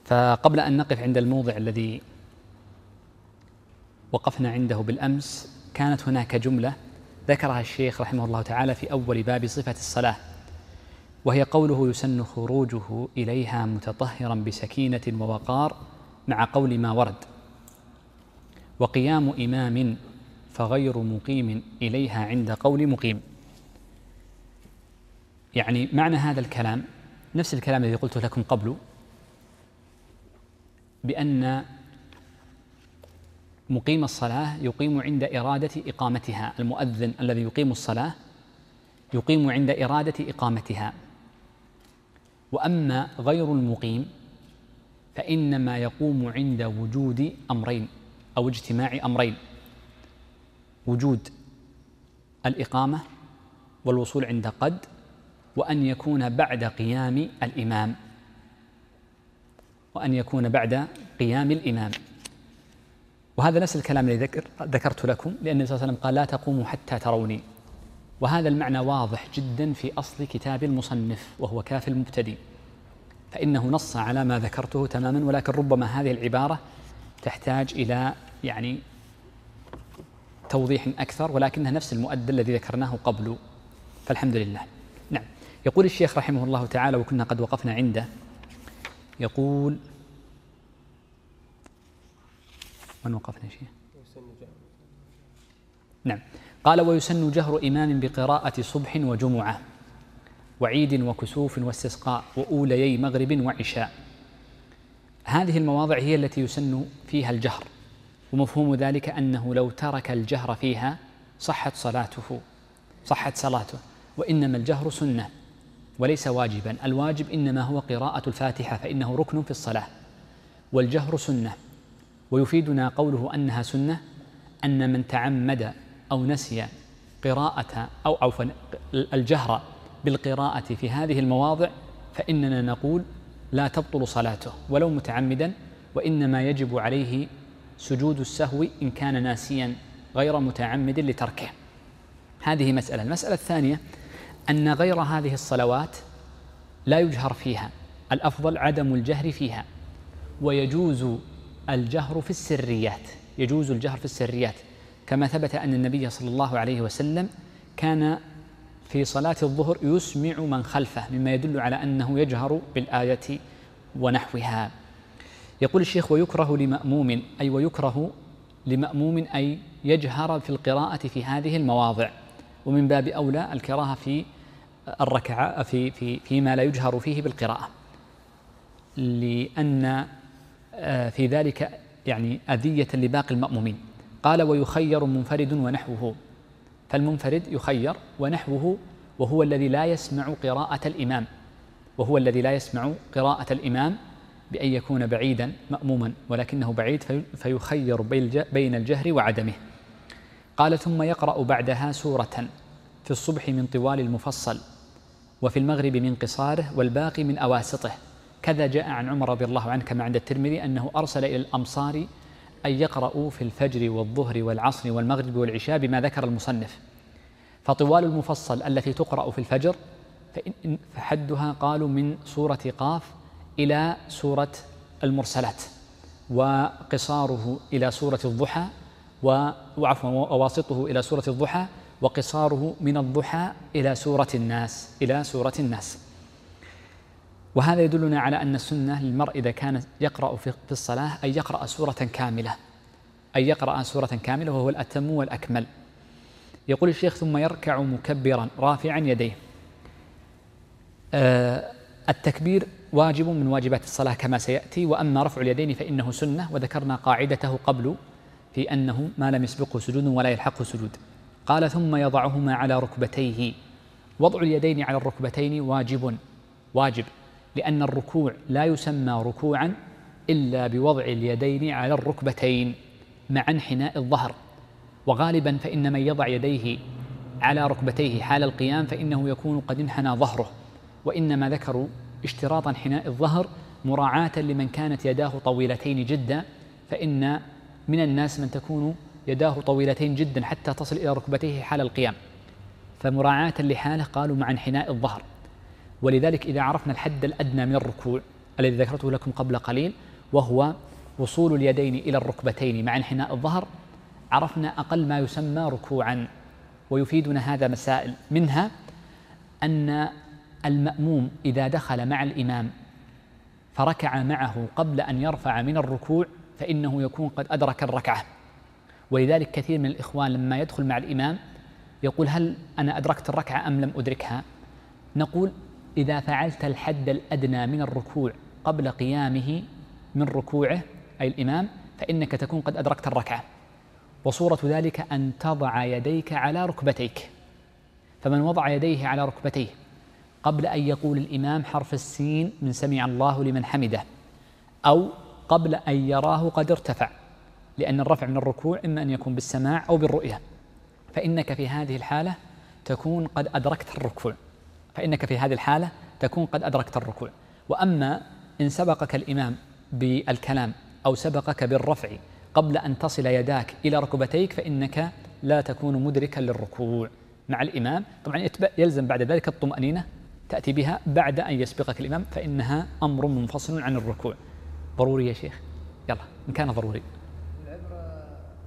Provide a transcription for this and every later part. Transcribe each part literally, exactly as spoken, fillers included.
فقبل أن نقف عند الموضع الذي وقفنا عنده بالأمس، كانت هناك جملة ذكرها الشيخ رحمه الله تعالى في أول باب صفة الصلاة، وهي قوله: يسن خروجه إليها متطهرا بسكينة ووقار مع قول ما ورد، وقيام إمام فغير مقيم إليها عند قول مقيم. يعني معنى هذا الكلام نفس الكلام الذي قلته لكم قبل، بأن مقيم الصلاة يقيم عند إرادة إقامتها، المؤذن الذي يقيم الصلاة يقيم عند إرادة إقامتها، وأما غير المقيم فإنما يقوم عند وجود أمرين أو اجتماع أمرين: وجود الإقامة والوصول عند قد، وأن يكون بعد قيام الإمام وأن يكون بعد قيام الإمام وهذا نفس الكلام الذي ذكر ذكرت لكم، لأن النبي صلى الله عليه وسلم قال: لا تقوموا حتى تروني. وهذا المعنى واضح جدا في أصل كتاب المصنف وهو كافي المبتدئ، فإنه نص على ما ذكرته تماما، ولكن ربما هذه العبارة تحتاج إلى يعني توضيح أكثر، ولكنها نفس المؤدى الذي ذكرناه قبل، فالحمد لله. نعم. يقول الشيخ رحمه الله تعالى، وكنا قد وقفنا عنده، يقول: من وقفنا شيء؟ نعم. قال: ويسن جهر إمام بقراءة صبح وجمعة وعيد وكسوف واستسقاء وأوليي مغرب وعشاء. هذه المواضع هي التي يسن فيها الجهر، ومفهوم ذلك أنه لو ترك الجهر فيها صحت صلاته صحت صلاته وإنما الجهر سنة وليس واجبا. الواجب إنما هو قراءة الفاتحة، فإنه ركن في الصلاة، والجهر سنة. ويفيدنا قوله أنها سنة أن من تعمد أو نسي قراءة أو عفوا الجهر بالقراءة في هذه المواضع فإننا نقول لا تبطل صلاته ولو متعمدا، وإنما يجب عليه سجود السهو إن كان ناسيا غير متعمد لتركه. هذه مسألة. المسألة الثانية أن غير هذه الصلوات لا يجهر فيها، الأفضل عدم الجهر فيها، ويجوز الجهر في السريات يجوز الجهر في السريات كما ثبت أن النبي صلى الله عليه وسلم كان في صلاة الظهر يسمع من خلفه، مما يدل على أنه يجهر بالآية ونحوها. يقول الشيخ: ويكره لمأموم، أي ويكره لمأموم أي يجهر في القراءة في هذه المواضع، ومن باب أولى الكراهة في الركعة في في فيما لا يجهر فيه بالقراءة، لأن في ذلك يعني أذية لباقي المأمومين. قال: ويخير منفرد ونحوه، فالمنفرد يخير ونحوه وهو الذي لا يسمع قراءة الإمام وهو الذي لا يسمع قراءة الإمام بأن يكون بعيدا مأموما ولكنه بعيد فيخير بين الجهر وعدمه. قال: ثم يقرأ بعدها سورة في الصبح من طوال المفصل، وفي المغرب من قصاره، والباقي من أواسطه. كذا جاء عن عمر رضي الله عنه كما عند الترمذي أنه أرسل إلى الأمصار أن يقرأوا في الفجر والظهر والعصر والمغرب والعشاء بما ذكر المصنف. فطوال المفصل التي تقرأ في الفجر فحدها قالوا من سورة قاف إلى سورة المرسلات، وقصاره إلى سورة الضحى وعفوا وواسطه إلى سورة الضحى، وقصاره من الضحى إلى سورة الناس إلى سورة الناس. وهذا يدلنا على أن السنة للمرء إذا كان يقرأ في الصلاة أن يقرأ سورة كاملة أن يقرأ سورة كاملة وهو الأتم والأكمل. يقول الشيخ: ثم يركع مكبرا رافعا يديه. آه التكبير واجب من واجبات الصلاة كما سيأتي، وأما رفع اليدين فإنه سنة، وذكرنا قاعدته قبل في أنه ما لم يسبقه سجود ولا يلحقه سجود. قال: ثم يضعهما على ركبتيه. وضع اليدين على الركبتين واجب واجب لأن الركوع لا يسمى ركوعا إلا بوضع اليدين على الركبتين مع انحناء الظهر، وغالبا فإن من يضع يديه على ركبتيه حال القيام فإنه يكون قد انحنى ظهره، وإنما ذكروا اشتراط انحناء الظهر مراعاة لمن كانت يداه طويلتين جدا، فإن من الناس من تكون يداه طويلتين جدا حتى تصل إلى ركبتيه حال القيام، فمراعاة لحاله قالوا مع انحناء الظهر. ولذلك إذا عرفنا الحد الأدنى من الركوع الذي ذكرته لكم قبل قليل، وهو وصول اليدين إلى الركبتين مع انحناء الظهر، عرفنا أقل ما يسمى ركوعا. ويفيدنا هذا مسائل، منها أن المأموم إذا دخل مع الإمام فركع معه قبل أن يرفع من الركوع فإنه يكون قد أدرك الركعة. ولذلك كثير من الإخوان لما يدخل مع الإمام يقول هل أنا أدركت الركعة أم لم أدركها؟ نقول إذا فعلت الحد الأدنى من الركوع قبل قيامه من ركوعه أي الإمام فإنك تكون قد أدركت الركعة. وصورة ذلك أن تضع يديك على ركبتيك، فمن وضع يديه على ركبتيه قبل أن يقول الإمام حرف السين من سمع الله لمن حمده، أو قبل أن يراه قد ارتفع، لأن الرفع من الركوع إما أن يكون بالسماع أو بالرؤية، فإنك في هذه الحالة تكون قد أدركت الركوع فإنك في هذه الحالة تكون قد أدركت الركوع. وأما إن سبقك الإمام بالكلام أو سبقك بالرفع قبل أن تصل يداك إلى ركبتيك فإنك لا تكون مدركا للركوع مع الإمام. طبعا يلزم بعد ذلك الطمأنينة تأتي بها بعد أن يسبقك الإمام، فإنها أمر منفصل عن الركوع. ضروري يا شيخ؟ يلا إن كان ضروري. العبرة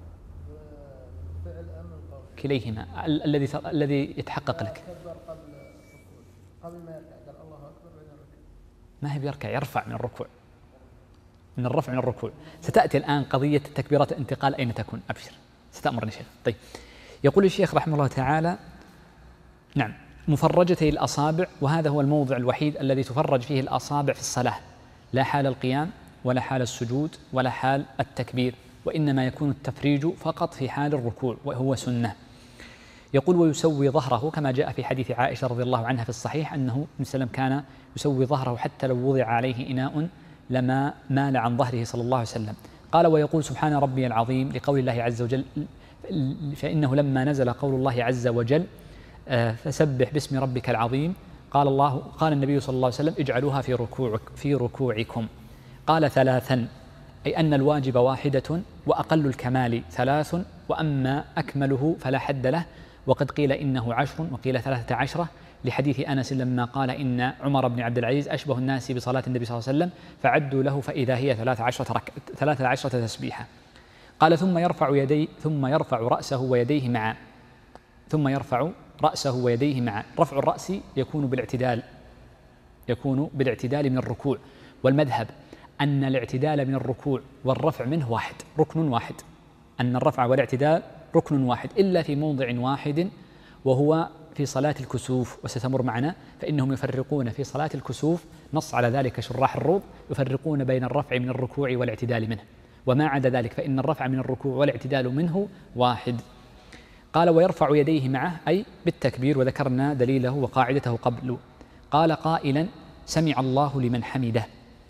بالفعل أم القول؟ كليهما، الذي الذي يتحقق لك. كبر قبل الركوع، قبل ما يركع قال الله أكبر بعد الركوع. ما هي بيركع، يرفع من الركوع، من الرفع من الركوع. ستأتي الآن قضية تكبيرات الانتقال أين تكون، أبشر ستأمرني شيخ. طيب، يقول الشيخ رحمه الله تعالى: نعم، مفرجتي الأصابع، وهذا هو الموضع الوحيد الذي تفرج فيه الأصابع في الصلاة، لا حال القيام ولا حال السجود ولا حال التكبير، وإنما يكون التفريج فقط في حال الركوع وهو سنة. يقول: ويسوي ظهره، كما جاء في حديث عائشة رضي الله عنها في الصحيح أنه النبي صلى الله عليه وسلم كان يسوي ظهره حتى لو وضع عليه إناء لما مال عن ظهره صلى الله عليه وسلم. قال: ويقول سبحان ربي العظيم لقول الله عز وجل، فإنه لما نزل قول الله عز وجل فسبح باسم ربك العظيم، قال الله قال النبي صلى الله عليه وسلم: اجعلوها في ركوعك في ركوعكم. قال: ثلاثا، أي أن الواجب واحدة وأقل الكمال ثلاث، وأما أكمله فلا حد له، وقد قيل إنه عشر وقيل ثلاثة عشرة، لحديث أنس لما قال إن عمر بن عبد العزيز أشبه الناس بصلاة النبي صلى الله عليه وسلم فعدوا له فإذا هي ثلاث عشرة رك... ثلاث عشرة تسبيحة. قال: ثم يرفع يديه ثم يرفع رأسه ويديه معا ثم يرفع رأسه ويديه معا. رفع الرأس يكون بالاعتدال يكون بالاعتدال من الركوع، والمذهب أن الاعتدال من الركوع والرفع منه واحد، ركن واحد، أن الرفع والاعتدال ركن واحد، إلا في موضع واحد وهو في صلاة الكسوف، وستمر معنا، فإنهم يفرقون في صلاة الكسوف، نص على ذلك شراح الروض، يفرقون بين الرفع من الركوع والاعتدال منه، وما عدا ذلك فإن الرفع من الركوع والاعتدال منه واحد. قال: ويرفع يديه معه، أي بالتكبير، وذكرنا دليله وقاعدته قبل. قال قائلا: سمع الله لمن حمده،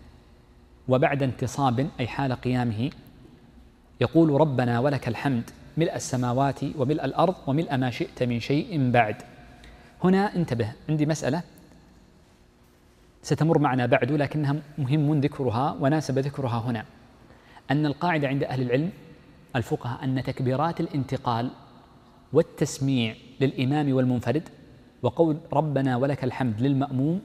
وبعد انتصاب أي حال قيامه يقول: ربنا ولك الحمد ملء السماوات وملء الأرض وملء ما شئت من شيء بعد. هنا انتبه، عندي مسألة ستمر معنا بعد لكنها مهم ذكرها وناسب ذكرها هنا، أن القاعدة عند أهل العلم الفقهاء أن تكبيرات الانتقال والتسميع للإمام والمنفرد وقول ربنا ولك الحمد للمأموم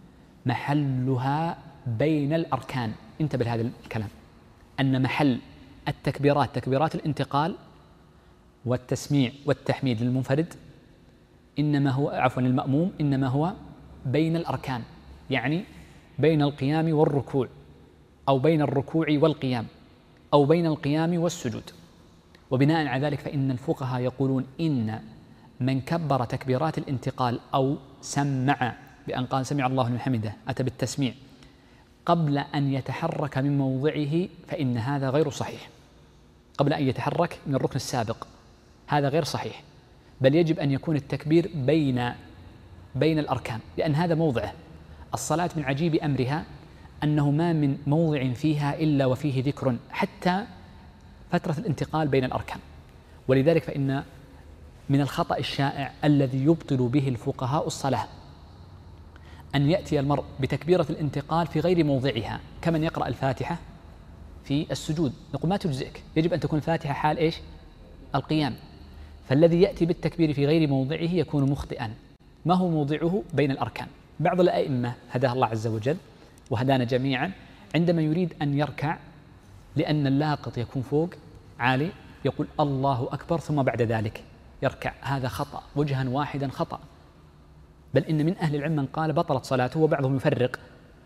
محلها بين الأركان. انتبه لهذا الكلام، أن محل التكبيرات تكبيرات الانتقال والتسميع والتحميد للمنفرد إنما هو عفوا للمأموم إنما هو بين الأركان، يعني بين القيام والركوع، أو بين الركوع والقيام، أو بين القيام والسجود. وبناء على ذلك فإن الفقهاء يقولون إن من كبر تكبيرات الانتقال أو سمع بأن قال سمع الله لمن حمده أتى بالتسميع قبل أن يتحرك من موضعه فإن هذا غير صحيح، قبل أن يتحرك من الركن السابق، هذا غير صحيح، بل يجب أن يكون التكبير بين بين الأركان، لأن هذا موضعه. الصلاة من عجيب أمرها أنه ما من موضع فيها إلا وفيه ذكر حتى فترة الانتقال بين الأركان. ولذلك فإن من الخطأ الشائع الذي يبطل به الفقهاء الصلاة أن يأتي المرء بتكبيرة الانتقال في غير موضعها، كمن يقرأ الفاتحة في السجود، نقول ما تجزئك، يجب أن تكون الفاتحة حال إيش؟ القيام. فالذي يأتي بالتكبير في غير موضعه يكون مخطئا، ما هو موضعه؟ بين الأركان. بعض الأئمة هداه الله عز وجل وهدانا جميعا، عندما يريد أن يركع لأن اللاقط يكون فوق عالي يقول الله أكبر ثم بعد ذلك يركع، هذا خطأ وجها واحدا خطأ، بل إن من أهل العلم من قال بطلت صلاته، وبعضهم يفرق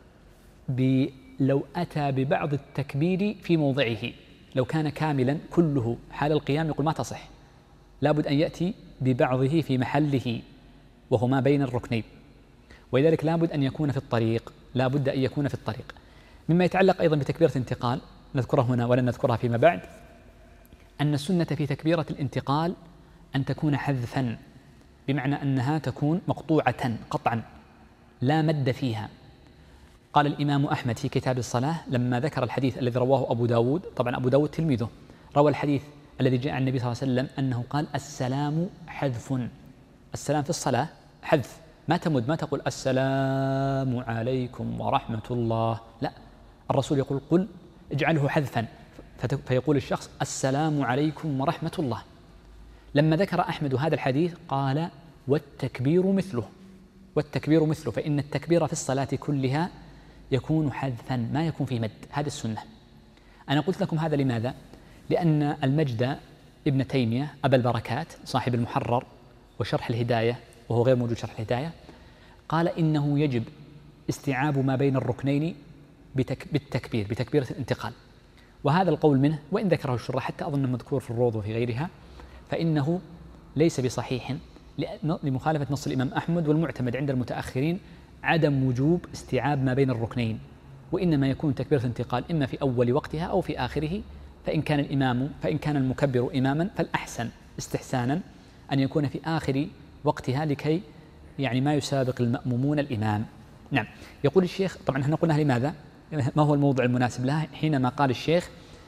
لو أتى ببعض التكبير في موضعه، لو كان كاملا كله حال القيام يقول ما تصح، لابد أن يأتي ببعضه في محله وهو ما بين الركنين، ولذلك لابد أن يكون في الطريق، لابد أن يكون في الطريق. مما يتعلق أيضا بتكبيرة الانتقال نذكره هنا ولن نذكرها فيما بعد، أن السنة في تكبيرة الانتقال أن تكون حذفا، بمعنى أنها تكون مقطوعة قطعا لا مد فيها. قال الإمام أحمد في كتاب الصلاة لما ذكر الحديث الذي رواه أبو داود، طبعا أبو داود تلميذه، روى الحديث الذي جاء عن النبي صلى الله عليه وسلم أنه قال السلام حذف، السلام في الصلاة حذف، ما تمد، ما تقول السلام عليكم ورحمة الله، لا، الرسول يقول قل اجعله حذفا، فيقول الشخص السلام عليكم ورحمة الله. لما ذكر أحمد هذا الحديث قال والتكبير مثله، والتكبير مثله، فإن التكبير في الصلاة كلها يكون حذفا ما يكون فيه مد، هذا السنة. أنا قلت لكم هذا لماذا؟ لأن المجد ابن تيمية أبا البركات صاحب المحرر وشرح الهداية، وهو غير موجود شرح الهداية، قال إنه يجب استيعاب ما بين الركنين بالتكبير، بتكبيرة الانتقال، وهذا القول منه وإن ذكره الشراح حتى أظنه مذكور في الروض وفي غيرها، فإنه ليس بصحيح لمخالفة نص الإمام أحمد، والمعتمد عند المتأخرين عدم وجوب استيعاب ما بين الركنين، وإنما يكون تكبيرة الانتقال إما في أول وقتها أو في آخره، فإن كان الإمام فإن كان المكبر إماما فالأحسن استحسانا أن يكون في آخر وقتها لكي يعني ما يسابق المأمومون الإمام. نعم. يقول الشيخ، طبعا احنا قلنا لماذا؟ ما هو الموضع المناسب لها؟ حينما قال الشيخ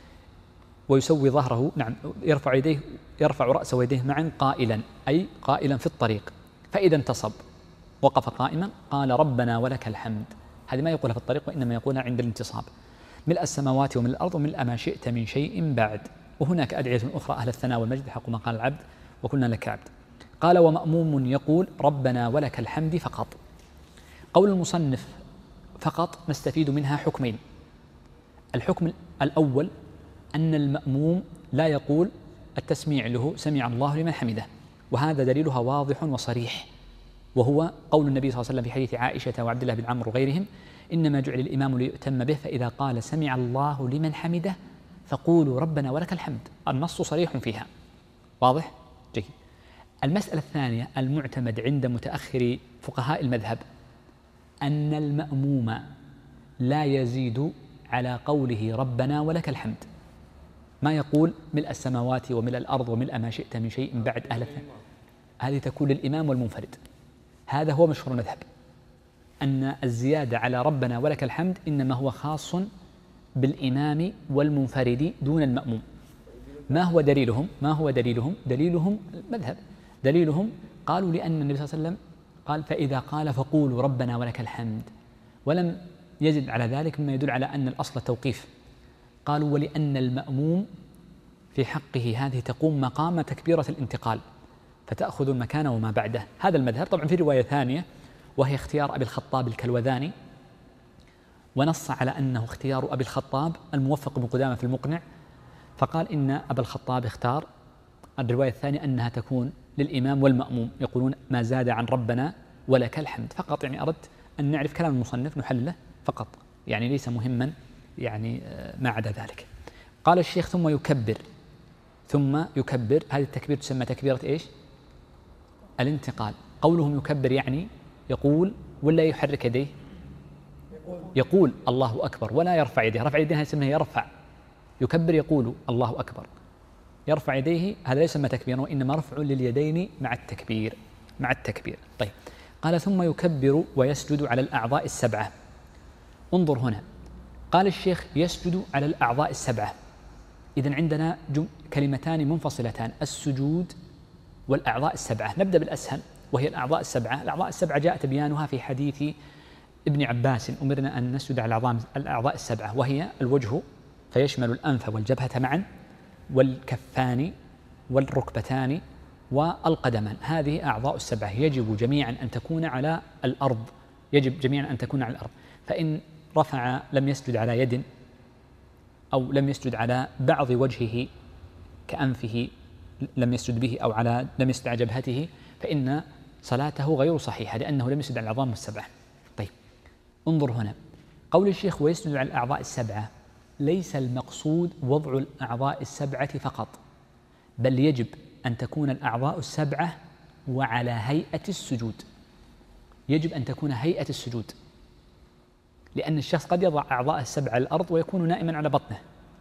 ويسوي ظهره، نعم، يرفع يديه، يرفع رأسه ويديه معا قائلا، أي قائلا في الطريق، فإذا انتصب وقف قائما قال ربنا ولك الحمد، هذه ما يقولها في الطريق وإنما يقولها عند الانتصاب، ملء السماوات وملء الأرض وملء ما شئت من شيء بعد، وهناك أدعية أخرى أهل الثناء والمجد حق ما قال العبد وكلنا لك عبد. قال ومأموم يقول ربنا ولك الحمد فقط. قول المصنف فقط نستفيد منها حكمين. الحكم الأول أن المأموم لا يقول التسميع له سمع الله لمن حمده، وهذا دليلها واضح وصريح، وهو قول النبي صلى الله عليه وسلم في حديث عائشة وعبد الله بن عمرو وغيرهم إنما جعل الإمام ليؤتم به، فإذا قال سمع الله لمن حمده فقولوا ربنا ولك الحمد، النص صريح فيها واضح؟ جيد. المسألة الثانية المعتمد عند متأخر فقهاء المذهب أن المأموم لا يزيد على قوله ربنا ولك الحمد، ما يقول ملء السماوات وملء الأرض وملء ما شئت من شيء بعد أهل الثاني، هذه تكون للإمام والمنفرد، هذا هو مشهور المذهب، أن الزيادة على ربنا ولك الحمد إنما هو خاص بالإمام والمنفرد دون المأموم. ما هو دليلهم؟ ما هو دليلهم؟ دليلهم المذهب، دليلهم قالوا لأن النبي صلى الله عليه وسلم قال فإذا قال فقولوا ربنا ولك الحمد، ولم يزد على ذلك مما يدل على أن الأصل توقيف. قالوا ولأن المأموم في حقه هذه تقوم مقام تكبيرة الانتقال فتأخذ المكان وما بعده، هذا المذهب. طبعا في رواية ثانية وهي اختيار أبي الخطاب الكلوذاني، ونص على أنه اختيار أبي الخطاب الموفق بن قدامة في المقنع، فقال إن أبا الخطاب اختار الرواية الثانية أنها تكون للإمام والمأموم، يقولون ما زاد عن ربنا ولك الحمد فقط، يعني أردت أن نعرف كلام المصنف نحلله فقط، يعني ليس مهما يعني ما عدا ذلك. قال الشيخ ثم يكبر، ثم يكبر، هذه التكبير تسمى تكبيرة إيش؟ الانتقال. قولهم يكبر يعني يقول ولا يحرك يديه؟ يقول الله أكبر ولا يرفع يديه، رفع يديه يسمى يرفع، يكبر يقول الله أكبر، يرفع يديه هذا لا يسمى تكبيرا وإنما رفع لليدين مع التكبير، مع التكبير. طيب قال ثم يكبر ويسجد على الأعضاء السبعة. انظر هنا قال الشيخ يسجد على الأعضاء السبعة، إذن عندنا كلمتان منفصلتان، السجود والأعضاء السبعة. نبدأ بالأسهل وهي الأعضاء السبعة. الأعضاء السبعة جاء تبيانها في حديث ابن عباس أمرنا أن نسجد على الأعضاء السبعة، وهي الوجه فيشمل الأنف والجبهة معا والكفان والركبتان والقدمان، هذه أعضاء السبعة يجب جميعا أن تكون على الأرض، يجب جميعا أن تكون على الأرض، فإن رفع لم يسجد على يد أو لم يسجد على بعض وجهه كأنفه لم يسجد به أو على لم يسجد على جبهته فإن صلاته غير صحيحة لأنه لم يسجد على العظام السبعة. طيب انظر هنا قول الشيخ ويسجد على الأعضاء السبعة، ليس المقصود وضع الأعضاء السبعة فقط، بل يجب أن تكون الأعضاء السبعة وعلى هيئة السجود، يجب أن تكون هيئة السجود، لأن الشخص قد يضع أعضاء السبعة على الأرض ويكون نائما على بطنه.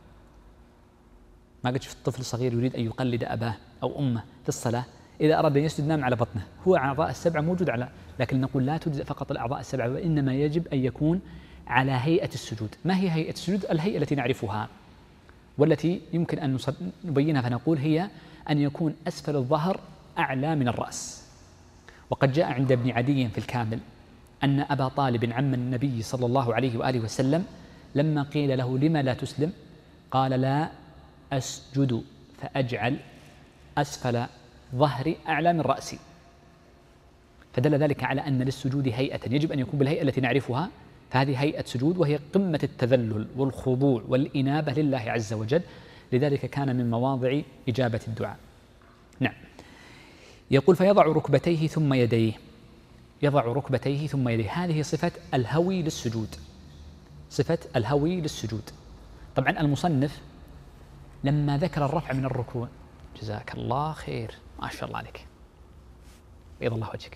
ما قد شفت طفل صغير يريد أن يقلد أباه أو أمه في الصلاة، إذا أراد أن يسجد نام على بطنه، هو أعضاء السبعة موجود على، لكن نقول لا تجزئ فقط الأعضاء السبعة، وإنما يجب أن يكون على هيئة السجود. ما هي هيئة السجود؟ الهيئة التي نعرفها والتي يمكن أن نبينها، فنقول هي أن يكون أسفل الظهر أعلى من الرأس. وقد جاء عند ابن عدي في الكامل أن أبا طالب عم النبي صلى الله عليه وآله وسلم لما قيل له لما لا تسلم قال لا أسجد فأجعل أسفل ظهري أعلى من رأسي، فدل ذلك على أن للسجود هيئة يجب أن يكون بالهيئة التي نعرفها، فهذه هيئة سجود وهي قمة التذلل والخضوع والإنابة لله عز وجل، لذلك كان من مواضع إجابة الدعاء. نعم. يقول فيضع ركبتيه ثم يديه، يضع ركبتيه ثم يديه، هذه صفة الهوي للسجود، صفة الهوي للسجود. طبعا المصنف لما ذكر الرفع من الركوع، جزاك الله خير ما شاء الله عليك بيض الله وجهك،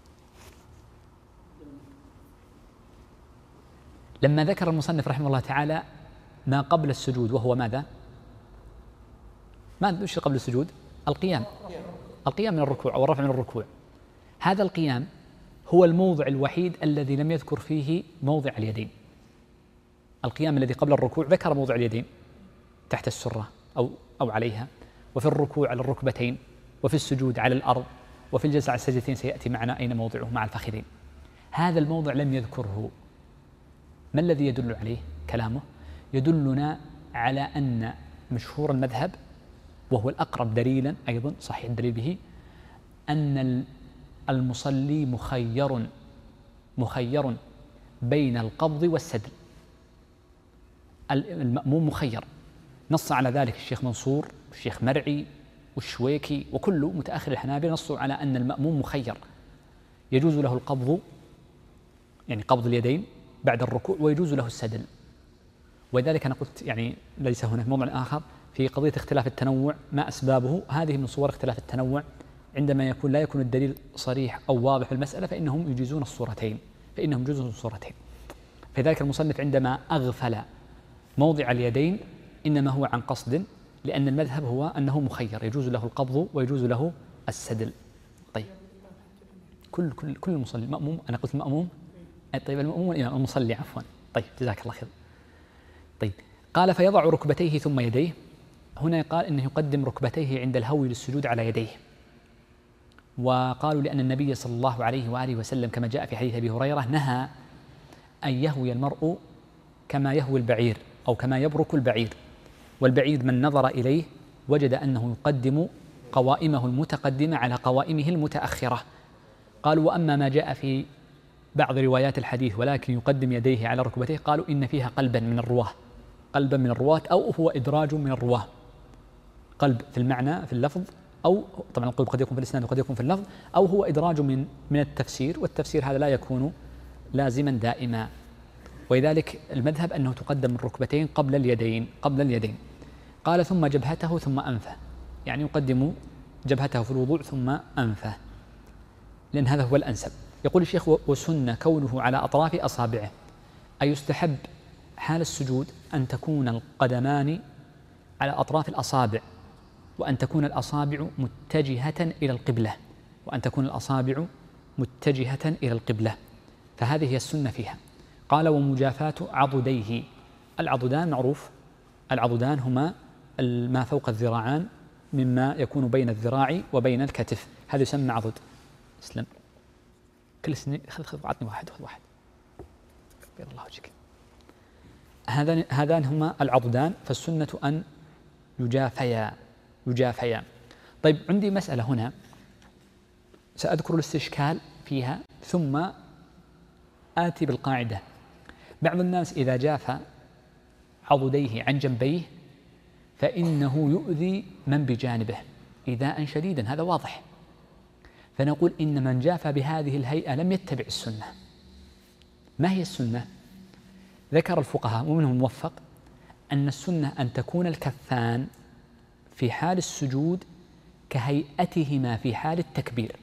لما ذكر المصنف رحمه الله تعالى ما قبل السجود وهو ماذا؟ ما وش قبل السجود؟ القيام، القيام من الركوع أو الرفع من الركوع. هذا القيام هو الموضع الوحيد الذي لم يذكر فيه موضع اليدين. القيام الذي قبل الركوع ذكر موضع اليدين تحت السرة أو أو عليها، وفي الركوع على الركبتين، وفي السجود على الأرض، وفي الجلسة على السجدتين سيأتي معنا أين موضعه مع الفخذين. هذا الموضع لم يذكره. ما الذي يدل عليه كلامه؟ يدلنا على أن مشهور المذهب وهو الأقرب دليلا أيضا صحيح الدليل به أن المصلي مخير مخير بين القبض والسدل. المأموم مخير، نص على ذلك الشيخ منصور والشيخ مرعي والشويكي وكل متأخر الحنابلة نصوا على أن المأموم مخير، يجوز له القبض يعني قبض اليدين بعد الركوع ويجوز له السدل. ولذلك أنا قلت يعني ليس هناك موضوع آخر في قضية اختلاف التنوع ما أسبابه، هذه من صور اختلاف التنوع عندما يكون لا يكون الدليل صريح أو واضح في المسألة فإنهم يجيزون الصورتين فإنهم يجوزون الصورتين. فذلك المصنف عندما أغفل موضع اليدين إنما هو عن قصد، لأن المذهب هو أنه مخير يجوز له القبض ويجوز له السدل. طيب كل كل كل المصلي مأموم، أنا قلت المأموم طيب المأموم والإمام المصلي عفوا. طيب جزاك الله خير. طيب قال فيضع ركبتيه ثم يديه، هنا قال إنه يقدم ركبتيه عند الهوي للسجود على يديه، وقالوا لأن النبي صلى الله عليه وآله وسلم كما جاء في حديث أبي هريرة نهى أن يهوي المرء كما يهوي البعير أو كما يبرك البعير، والبعير من نظر إليه وجد أنه يقدم قوائمه المتقدمة على قوائمه المتأخرة. قالوا وأما ما جاء في بعض روايات الحديث ولكن يقدم يديه على ركبتيه قالوا إن فيها قلبا من الرواه، قلبا من الرواة أو هو إدراج من الرواه، قلب في المعنى في اللفظ، أو طبعا القلب قد يكون في الإسناد وقد يكون في اللفظ، أو هو إدراج من من التفسير، والتفسير هذا لا يكون لازما دائما. ولذلك المذهب أنه تقدم الركبتين قبل اليدين قبل اليدين. قال ثم جبهته ثم أنفه، يعني يقدم جبهته في الوضوء ثم أنفه لأن هذا هو الأنسب. يقول الشيخ وسن كونه على أطراف أصابعه، أي يستحب حال السجود أن تكون القدمان على أطراف الأصابع، وأن تكون الأصابع متجهة إلى القبلة، وأن تكون الأصابع متجهة إلى القبلة، فهذه هي السنة فيها. قال ومجافاة عضديه، العضدان معروف، العضدان هما ما فوق الذراعان مما يكون بين الذراع وبين الكتف، هذا يسمى عضد. اسلم كل سنة خذ خذ عطني واحد خذ واحد بيض الله وجهك. هذان هذان هما العضدان، فالسنة أن يجافيا يجافيا. طيب عندي مسألة هنا سأذكر الاستشكال فيها ثم آتي بالقاعدة. بعض الناس إذا جاف عضديه عن جنبيه فإنه يؤذي من بجانبه إيذاء شديدا، هذا واضح. فنقول إن من جاف بهذه الهيئة لم يتبع السنة. ما هي السنة؟ ذكر الفقهاء ومنهم الموفق أن السنة أن تكون الكفان في حال السجود كهيئتهما في حال التكبير،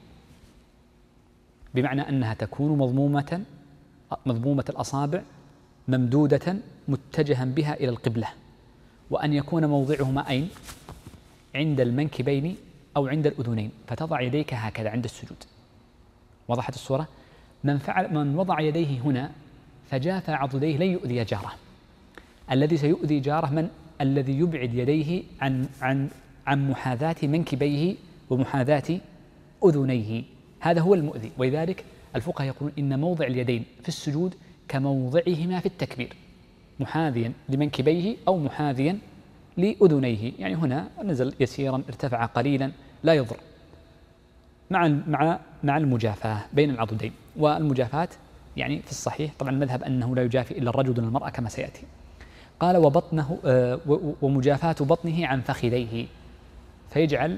بمعنى أنها تكون مضمومة مضمومة الأصابع ممدودة متجها بها إلى القبلة، وأن يكون موضعهما أين؟ عند المنكبين أو عند الأذنين، فتضع يديك هكذا عند السجود. وضحت الصورة؟ من فعل من وضع يديه هنا فجاف عضديه لن يؤذي جاره. الذي سيؤذي جاره من الذي يبعد يديه عن عن عن محاذاة منكبيه ومحاذاة أذنيه، هذا هو المؤذي. ولذلك الفقهاء يقولون إن موضع اليدين في السجود كموضعهما في التكبير، محاذيا لمنكبيه أو محاذيا لأذنيه، يعني هنا نزل يسيرا ارتفع قليلا لا يضر، مع مع مع المجافاة بين العضدين. والمجافاة يعني في الصحيح طبعا المذهب أنه لا يجافي إلا الرجل دون المرأة كما سيأتي. قال وبطنه آه ومجافاة بطنه عن فخذيه، فيجعل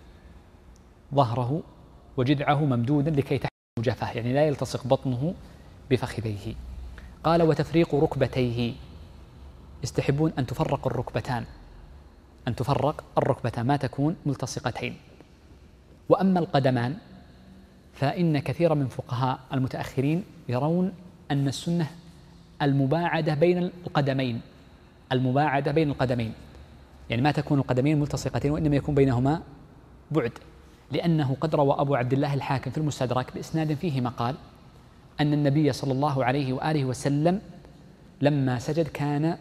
ظهره وجذعه ممدودا لكي تحمل المجافاة، يعني لا يلتصق بطنه بفخذيه. قال وتفريق ركبتيه، يستحبون أن تفرق الركبتان أن تفرق الركبتان ما تكون ملتصقتين. وأما القدمان فإن كثيرا من فقهاء المتأخرين يرون أن السنة المباعدة بين القدمين المباعدة بين القدمين يعني ما تكون القدمين ملتصقتين وإنما يكون بينهما بعد، لأنه قد روى أبو عبد الله الحاكم في المستدرك بإسناد فيه مقال أن النبي صلى الله عليه وآله وسلم لما سجد كان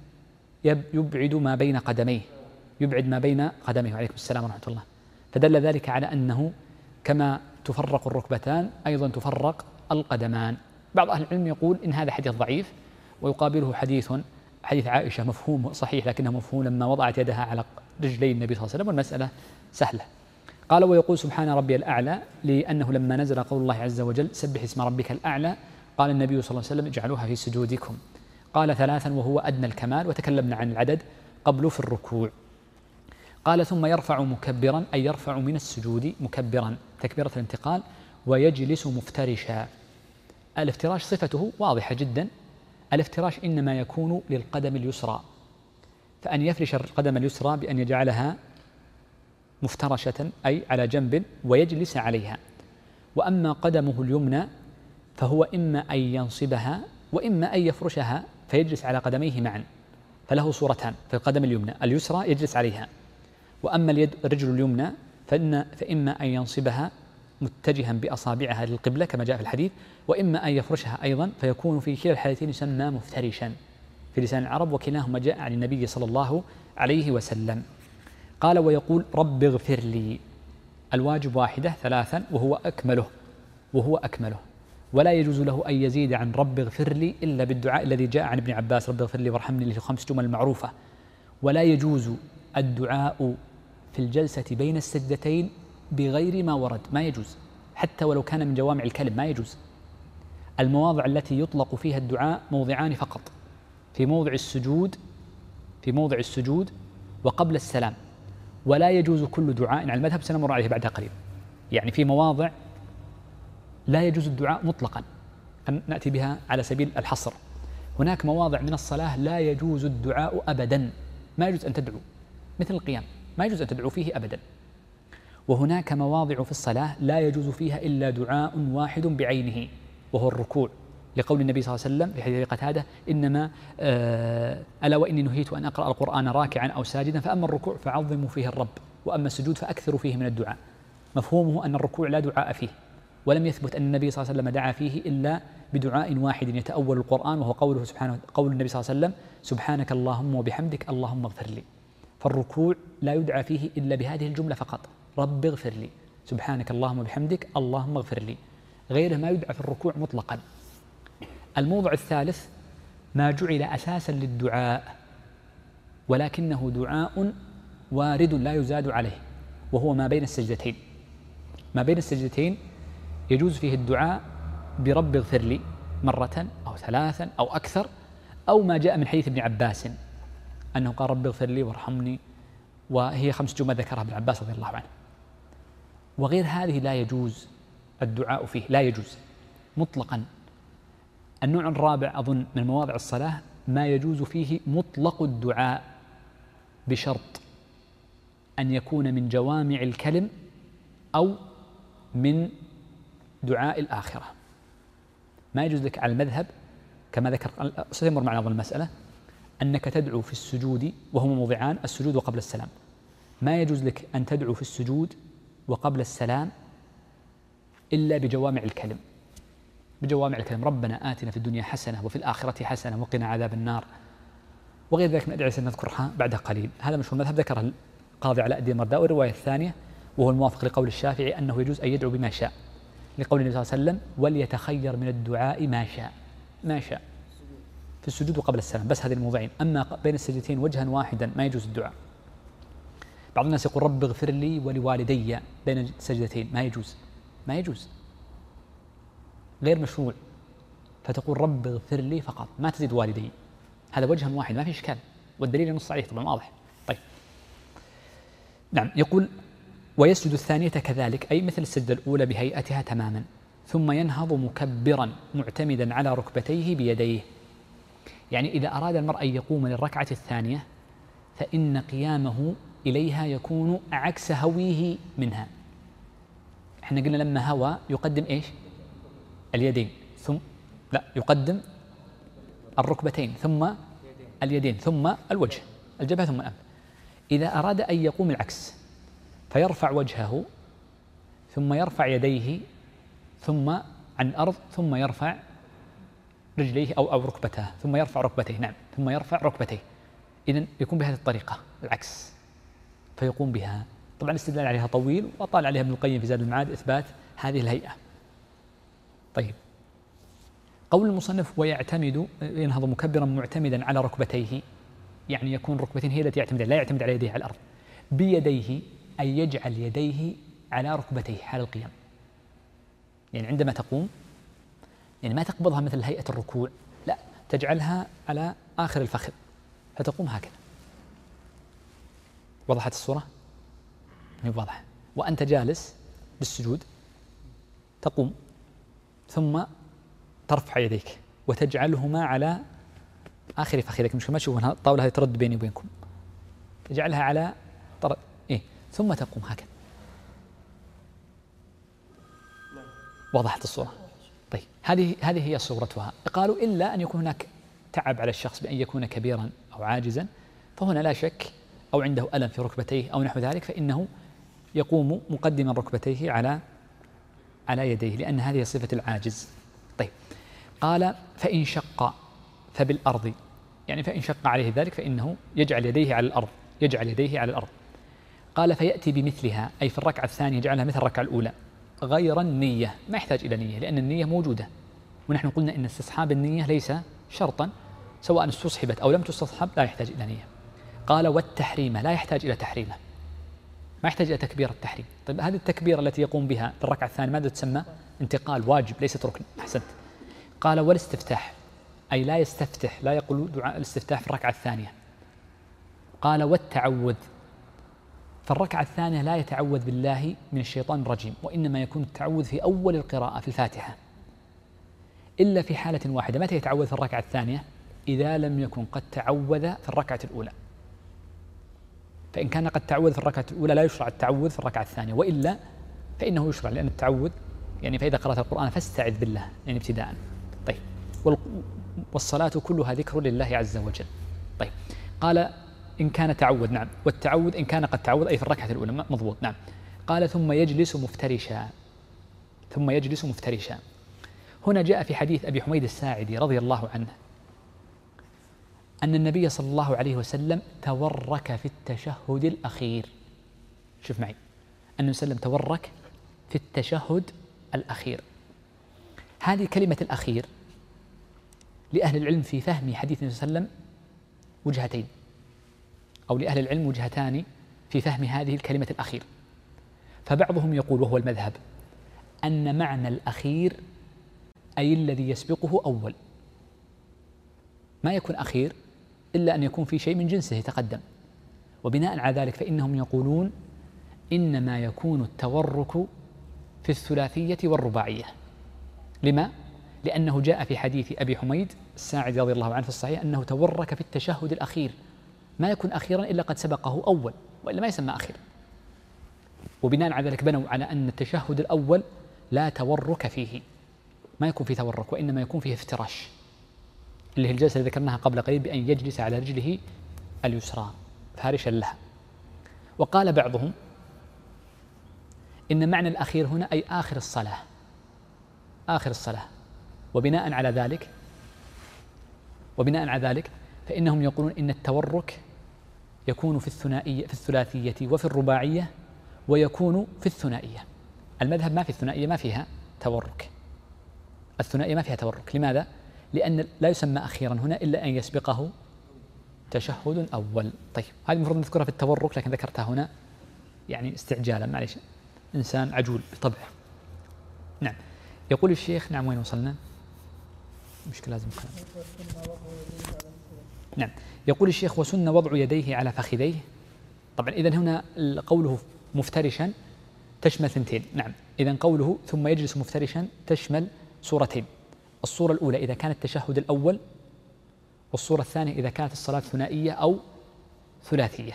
يبعد ما بين قدميه يبعد ما بين قدميه وعليكم السلام ورحمة الله. فدل ذلك على أنه كما تفرق الركبتان أيضا تفرق القدمان. بعض أهل العلم يقول إن هذا حديث ضعيف، ويقابله حديث حديث عائشة مفهوم صحيح لكنه مفهوم لما وضعت يدها على رجلي النبي صلى الله عليه وسلم، والمسألة سهلة. قال ويقول سبحان ربي الأعلى، لأنه لما نزل قول الله عز وجل سبح اسم ربك الأعلى قال النبي صلى الله عليه وسلم اجعلوها في سجودكم. قال ثلاثا وهو أدنى الكمال، وتكلمنا عن العدد قبل في الركوع. قال ثم يرفع مكبرا، أي يرفع من السجود مكبرا تكبيرة الانتقال، ويجلس مفترشا. الافتراش صفته واضحة جدا، الافتراش إنما يكون للقدم اليسرى، فأن يفرش القدم اليسرى بأن يجعلها مفترشة أي على جنب ويجلس عليها. وأما قدمه اليمنى فهو إما أن ينصبها وإما أن يفرشها فيجلس على قدميه معا، فله صورتان في القدم اليمنى، اليسرى يجلس عليها، وأما اليد الرجل اليمنى فإن فإما أن ينصبها متجها بأصابعها للقبلة كما جاء في الحديث، وإما أن يفرشها أيضا، فيكون في كلا الحالتين يسمى مفترشا في لسان العرب، وكلاهما جاء عن النبي صلى الله عليه وسلم. قال ويقول رب اغفر لي، الواجب واحدة ثلاثا وهو أكمله وهو أكمله ولا يجوز له أن يزيد عن رب اغفر لي إلا بالدعاء الذي جاء عن ابن عباس رب اغفر لي وارحمني، له خمس جمل معروفة. ولا يجوز الدعاء في الجلسة بين السجدتين بغير ما ورد، ما يجوز حتى ولو كان من جوامع الكلم، ما يجوز. المواضع التي يطلق فيها الدعاء موضعان فقط، في موضع السجود في موضع السجود وقبل السلام، ولا يجوز كل دعاء على المذهب سنمر عليه بعد قليل. يعني في مواضع لا يجوز الدعاء مطلقا نأتي بها على سبيل الحصر. هناك مواضع من الصلاة لا يجوز الدعاء أبدا، ما يجوز أن تدعو، مثل القيام ما يجوز أن تدعو فيه أبدا. وهناك مواضع في الصلاة لا يجوز فيها إلا دعاء واحد بعينه وهو الركوع، لقول النبي صلى الله عليه وسلم في حديث قتادة إنما آه ألا وإني نهيت أن أقرأ القرآن راكعا أو ساجدا، فأما الركوع فعظموا فيه الرب وأما السجود فأكثروا فيه من الدعاء. مفهومه أن الركوع لا دعاء فيه، ولم يثبت أن النبي صلى الله عليه وسلم دعا فيه إلا بدعاء واحد يتأول القرآن، وهو قوله سبحانه قول النبي صلى الله عليه وسلم سبحانك اللهم وبحمدك اللهم اغفر لي. فالركوع لا يدعى فيه إلا بهذه الجملة فقط، رب اغفر لي سبحانك اللهم وبحمدك اللهم اغفر لي، غيره ما يدعى في الركوع مطلقا. الموضع الثالث ما جعل أساسا للدعاء ولكنه دعاء وارد لا يزاد عليه، وهو ما بين السجدتين. ما بين السجدتين يجوز فيه الدعاء برب اغفر لي مرة أو ثلاثا أو أكثر، أو ما جاء من حديث ابن عباس أنه قال رب اغفر لي وارحمني، وهي خمس جمل ذكرها ابن عباس رضي الله عنه. وغير هذه لا يجوز الدعاء فيه، لا يجوز مطلقا. النوع الرابع أظن من مواضع الصلاة ما يجوز فيه مطلق الدعاء بشرط أن يكون من جوامع الكلم أو من دعاء الآخرة. ما يجوز لك على المذهب كما ذكر سيمر معنا أظن المسألة أنك تدعو في السجود، وهما موضعان السجود وقبل السلام. ما يجوز لك أن تدعو في السجود وقبل السلام إلا بجوامع الكلم، بجوامع الكلم ربنا آتنا في الدنيا حسنة وفي الآخرة حسنة وقنا عذاب النار، وغير ذلك من الأدعية سنذكرها بعد قليل. هذا مشهور المذهب ذكره القاضي علاء الدين المرداوي. والرواية الثانية وهو الموافق لقول الشافعي أنه يجوز أن يدعو بما شاء، لقول النبي صلى الله عليه وسلم وليتخير من الدعاء ما شاء، ما شاء في السجود وقبل السلام، بس هذه الموضعين. أما بين السجدتين وجها واحدا ما يجوز الدعاء. بعض الناس يقول رب اغفر لي ولوالدي بين السجدتين، ما يجوز، ما يجوز، غير مشروع. فتقول رب اغفر لي فقط، ما تزيد والدي، هذا وجها واحد ما في إشكال، والدليل ينص عليه طبعا واضح. طيب نعم، يقول ويسجد الثانية كذلك، أي مثل السجدة الأولى بهيئتها تماما، ثم ينهض مكبرا معتمدا على ركبتيه بيديه. يعني إذا أراد المرء أن يقوم للركعة الثانية فإن قيامه إليها يكون عكس هويه منها. احنا قلنا لما هوى يقدم إيش؟ اليدين، ثم لا يقدم الركبتين ثم اليدين ثم الوجه، الجبهة ثم الأنف. إذا أراد أن يقوم العكس فيرفع وجهه ثم يرفع يديه ثم عن الأرض ثم يرفع رجليه أو أو ركبته ثم يرفع ركبتيه، نعم ثم يرفع ركبتيه. إذن يكون بهذه الطريقة العكس، فيقوم بها. طبعا الاستدلال عليها طويل، وطال عليها ابن القيم في زاد المعاد إثبات هذه الهيئة. طيب قول المصنف ويعتمد ينهض مكبرا معتمدا على ركبتيه، يعني يكون ركبتين هي التي يعتمد، لا يعتمد على يديه على الأرض. بيديه أي يجعل يديه على ركبتيه حال القيام، يعني عندما تقوم يعني ما تقبضها مثل هيئة الركوع، لا تجعلها على آخر الفخذ فتقوم هكذا. وضحت الصورة؟ هي واضحة. وأنت جالس بالسجود تقوم ثم ترفع يديك وتجعلهما على آخر فخذك، مش ما تشوفون الطاولة هذه ترد بيني وبينكم، تجعلها على طرف إيه ثم تقوم هكذا. وضحت الصورة؟ طيب هذه هذه هي صورتها. قالوا إلا أن يكون هناك تعب على الشخص بأن يكون كبيرا أو عاجزا، فهنا لا شك، أو عنده ألم في ركبتيه أو نحو ذلك، فإنه يقوم مقدما ركبتيه على على يديه، لأن هذه صفة العاجز. طيب قال فإن شق فبالأرض، يعني فإن شق عليه ذلك فإنه يجعل يديه على الأرض، يجعل يديه على الأرض. قال فيأتي بمثلها، أي في الركعة الثانية يجعلها مثل الركعة الأولى غير النية، ما يحتاج إلى نية لأن النية موجودة، ونحن قلنا إن استصحاب النية ليس شرطا، سواء استصحبت أو لم تستصحب لا يحتاج إلى نية. قال والتحريم لا يحتاج إلى تحريمه، ما يحتاج إلى تكبير التحريم. طيب هذه التكبيرة التي يقوم بها في الركعة الثانية ماذا تسمى؟ انتقال واجب ليست ركن. أحسنت. قال والاستفتاح، أي لا يستفتح، لا يقول دعاء الاستفتاح في الركعة الثانية. قال والتعوذ، فالركعة الثانية لا يتعوذ بالله من الشيطان الرجيم، وإنما يكون التعوذ في أول القراءة في الفاتحة، إلا في حالة واحدة. متى يتعوذ في الركعة الثانية؟ إذا لم يكن قد تعوذ في الركعة الأولى، فإن كان قد تعوذ في الركعة الأولى لا يشرع التعوذ في الركعة الثانية، وإلا فإنه يشرع، لأن التعوذ يعني فإذا قرأت القرآن فاستعذ بالله يعني ابتداء. طيب والصلاة كلها ذكر لله عز وجل. طيب قال إن كان تعوذ، نعم، والتعوذ إن كان قد تعوذ أي في الركعة الأولى، مضبوط، نعم. قال ثم يجلس مفترشا، ثم يجلس مفترشا. هنا جاء في حديث أبي حميد الساعدي رضي الله عنه أن النبي صلى الله عليه وسلم تورك في التشهد الأخير. شوف معي، أن النبي صلى الله عليه وسلم تورك في التشهد الأخير. هذه كلمة الأخير لأهل العلم في فهم حديث النبي صلى الله عليه وسلم وجهتين، أو لأهل العلم وجهتان في فهم هذه الكلمة الأخير. فبعضهم يقول وهو المذهب أن معنى الأخير أي الذي يسبقه أول، ما يكون أخير إلا أن يكون في شيء من جنسه يتقدم. وبناء على ذلك فإنهم يقولون إنما يكون التورك في الثلاثية والرباعية. لما؟ لأنه جاء في حديث أبي حميد الساعدي رضي الله عنه في الصحيح أنه تورك في التشهد الأخير، ما يكون أخيرا إلا قد سبقه أول، وإلا ما يسمى أخير. وبناء على ذلك بنوا على أن التشهد الأول لا تورك فيه، ما يكون فيه تورك، وإنما يكون فيه افتراش، اللي هي الجلسة اللي ذكرناها قبل قليل بأن يجلس على رجله اليسرى فارشا لها. وقال بعضهم إن معنى الأخير هنا أي آخر الصلاة، آخر الصلاة. وبناء على ذلك وبناء على ذلك فإنهم يقولون إن التورك يكون في الثنائية في الثلاثية وفي الرباعية، ويكون في الثنائية. المذهب ما في الثنائية ما فيها تورك، الثنائية ما فيها تورك. لماذا؟ لأن لا يسمى أخيرا هنا إلا أن يسبقه تشهد أول. طيب هذه المفروض نذكرها في التورك، لكن ذكرتها هنا يعني استعجالا، معليش، إنسان عجول بطبعه. نعم. يقول الشيخ، نعم وين وصلنا؟ مشكلة لازم كلام. نعم. يقول الشيخ وسن وضع يديه على فخذيه. طبعا إذن هنا قوله مفترشا تشمل ثنتين. نعم. إذن قوله ثم يجلس مفترشا تشمل صورتين. الصورة الأولى إذا كان التشهد الأول، والصورة الثانية إذا كانت الصلاة ثنائية أو ثلاثية.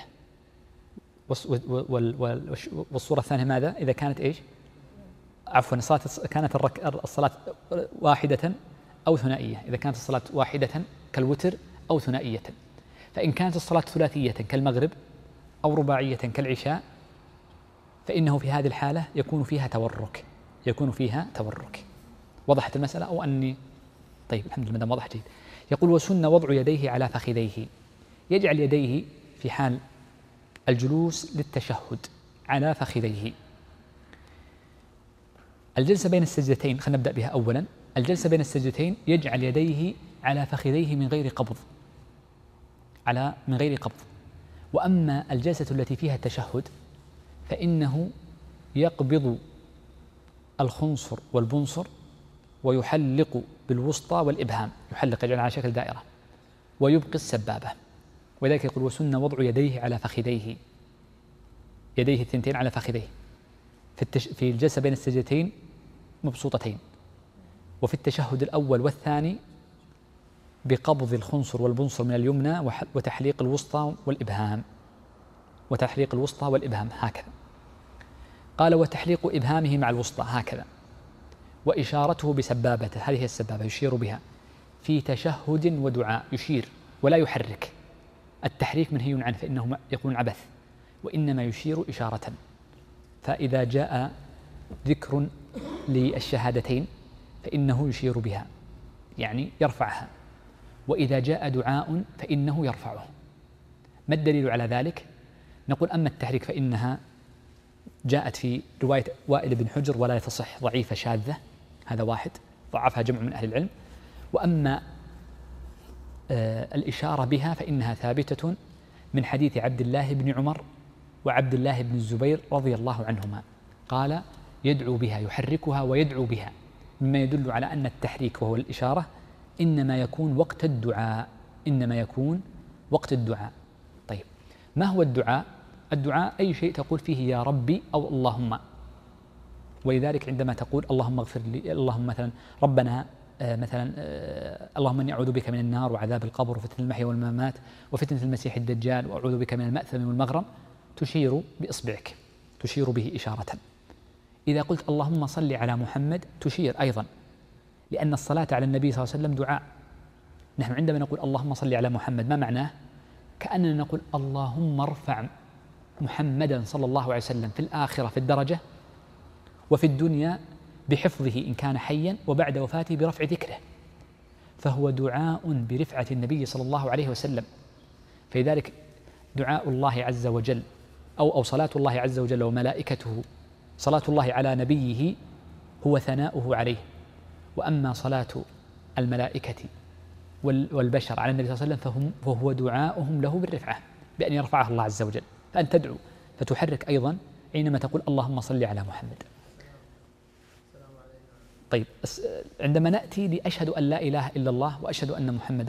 والصورة الثانية ماذا؟ إذا كانت إيش؟ عفوا الصلاة كانت الصلاة واحدة أو ثنائية، إذا كانت الصلاة واحدة كالوتر أو ثنائية. فإن كانت الصلاة ثلاثية كالمغرب أو رباعية كالعشاء فإنه في هذه الحالة يكون فيها تورك، يكون فيها تورك. وضحت المسألة أو أني؟ طيب الحمد لله مدام وضح جيد. يقول وسن وضع يديه على فخذيه، يجعل يديه في حال الجلوس للتشهد على فخذيه. الجلسة بين السجدتين خلينا نبدأ بها أولا. الجلسة بين السجدتين يجعل يديه على فخذيه من غير قبض، على من غير قبض. وأما الجلسة التي فيها التشهد فإنه يقبض الخنصر والبنصر ويحلق بالوسطى والإبهام، يحلق يجعل على شكل دائرة، ويبقي السبابة. ولذلك يقول وسن وضع يديه على فخذيه، يديه الثنتين على فخذيه في, التش... في الجلسة بين السجدتين مبسوطتين، وفي التشهد الأول والثاني بقبض الخنصر والبنصر من اليمنى وتحليق الوسطى والإبهام، وتحليق الوسطى والإبهام هكذا. قال وتحليق إبهامه مع الوسطى هكذا، وإشارته بسبابته، هذه هي السبابة يشير بها في تشهد ودعاء، يشير ولا يحرك. التحريك منهي عنه فإنه يكون عبث، وإنما يشير إشارة. فإذا جاء ذكر للشهادتين فإنه يشير بها، يعني يرفعها، وإذا جاء دعاء فإنه يرفعه. ما الدليل على ذلك؟ نقول أما التحريك فإنها جاءت في رواية وائل بن حجر ولا تصح، ضعيفة شاذة، هذا واحد ضعفها جمع من أهل العلم. وأما آه الإشارة بها فإنها ثابتة من حديث عبد الله بن عمر وعبد الله بن الزبير رضي الله عنهما، قال يدعو بها، يحركها ويدعو بها، مما يدل على أن التحريك وهو الإشارة إنما يكون وقت الدعاء، إنما يكون وقت الدعاء. طيب ما هو الدعاء؟ الدعاء أي شيء تقول فيه يا ربي أو اللهم. ولذلك عندما تقول اللهم اغفر لي، اللهم مثلا ربنا آه مثلا آه اللهم إني أعوذ بك من النار وعذاب القبر وفتنة المحيا والممات وفتنة المسيح الدجال وأعوذ بك من المأثم والمغرم، تشير بإصبعك، تشير به إشارة. إذا قلت اللهم صل على محمد تشير أيضا، لأن الصلاة على النبي صلى الله عليه وسلم دعاء. نحن عندما نقول اللهم صل على محمد ما معناه؟ كأننا نقول اللهم ارفع محمدا صلى الله عليه وسلم في الآخرة في الدرجة، وفي الدنيا بحفظه إن كان حيا، وبعد وفاته برفع ذكره. فهو دعاء برفعة النبي صلى الله عليه وسلم. فلذلك دعاء الله عز وجل أو أو صلاة الله عز وجل وملائكته، صلاة الله على نبيه هو ثناؤه عليه. وأما صلاة الملائكة والبشر على النبي صلى الله عليه وسلم فهو دعاؤهم له بالرفعة، بأن يرفعه الله عز وجل. فأنت تدعو فتحرك أيضا حينما تقول اللهم صل على محمد. طيب عندما نأتي لأشهد أن لا إله إلا الله وأشهد أن محمدا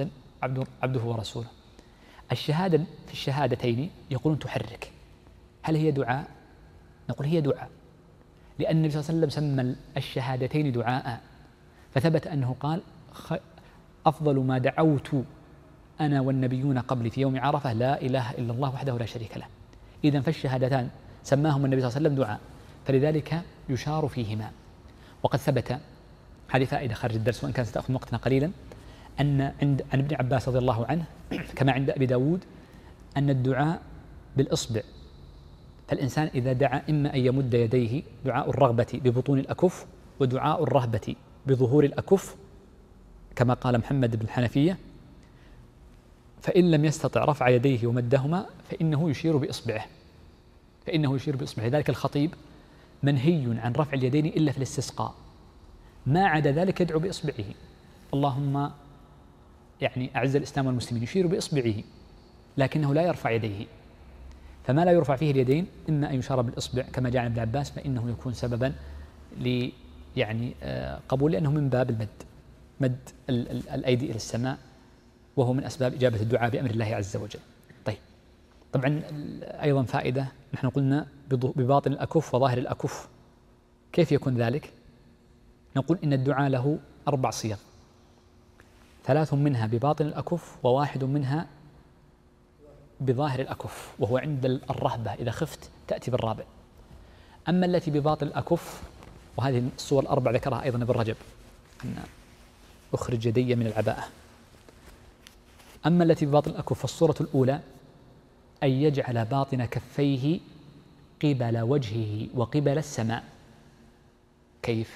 عبده, عبده ورسوله. الشهادة في الشهادتين يقولون تحرك. هل هي دعاء؟ نقول هي دعاء، لأن النبي صلى الله عليه وسلم سمى الشهادتين دعاء، فثبت أنه قال أفضل ما دعوت أنا والنبيون قبلي في يوم عرفة لا إله إلا الله وحده لا شريك له. إذن فالشهادتان سماهم النبي صلى الله عليه وسلم دعاء، فلذلك يشار فيهما. وقد ثبت، هذه فائدة خارج الدرس وإن كانت ستأخذ وقتنا قليلا، أن عند عن ابن عباس رضي الله عنه كما عند أبي داود أن الدعاء بالإصبع، فالإنسان إذا دعا إما أن يمد يديه دعاء الرغبة ببطون الأكف، ودعاء الرهبة بظهور الأكف كما قال محمد بن الحنفية، فإن لم يستطع رفع يديه ومدهما فإنه يشير بإصبعه فإنه يشير بإصبعه. لذلك الخطيب منهي عن رفع اليدين إلا في الاستسقاء، ما عدا ذلك يدعو بإصبعه، اللهم يعني أعز الإسلام والمسلمين، يشير بإصبعه لكنه لا يرفع يديه. فما لا يرفع فيه اليدين إما أن يشار بالإصبع كما جاء عن ابن عباس، فإنه يكون سببا ل يعني قبول، لأنه من باب المد، مد ال ال الأيدي إلى السماء، وهو من أسباب إجابة الدعاء بأمر الله عز وجل. طيب، طبعا أيضا فائدة، نحن قلنا بباطن الأكف وظاهر الأكف، كيف يكون ذلك؟ نقول إن الدعاء له أربع صيغ، ثلاث منها بباطن الأكف وواحد منها بظاهر الأكف، وهو عند الرهبة إذا خفت تأتي بالرابع. أما التي بباطن الأكف، وهذه الصور الأربع ذكرها أيضا ابن رجب، أن أخرج يدي من العباءة. أما التي بباطن الأكف فالصورة الأولى أن يجعل باطن كفيه قبل وجهه وقبل السماء. كيف؟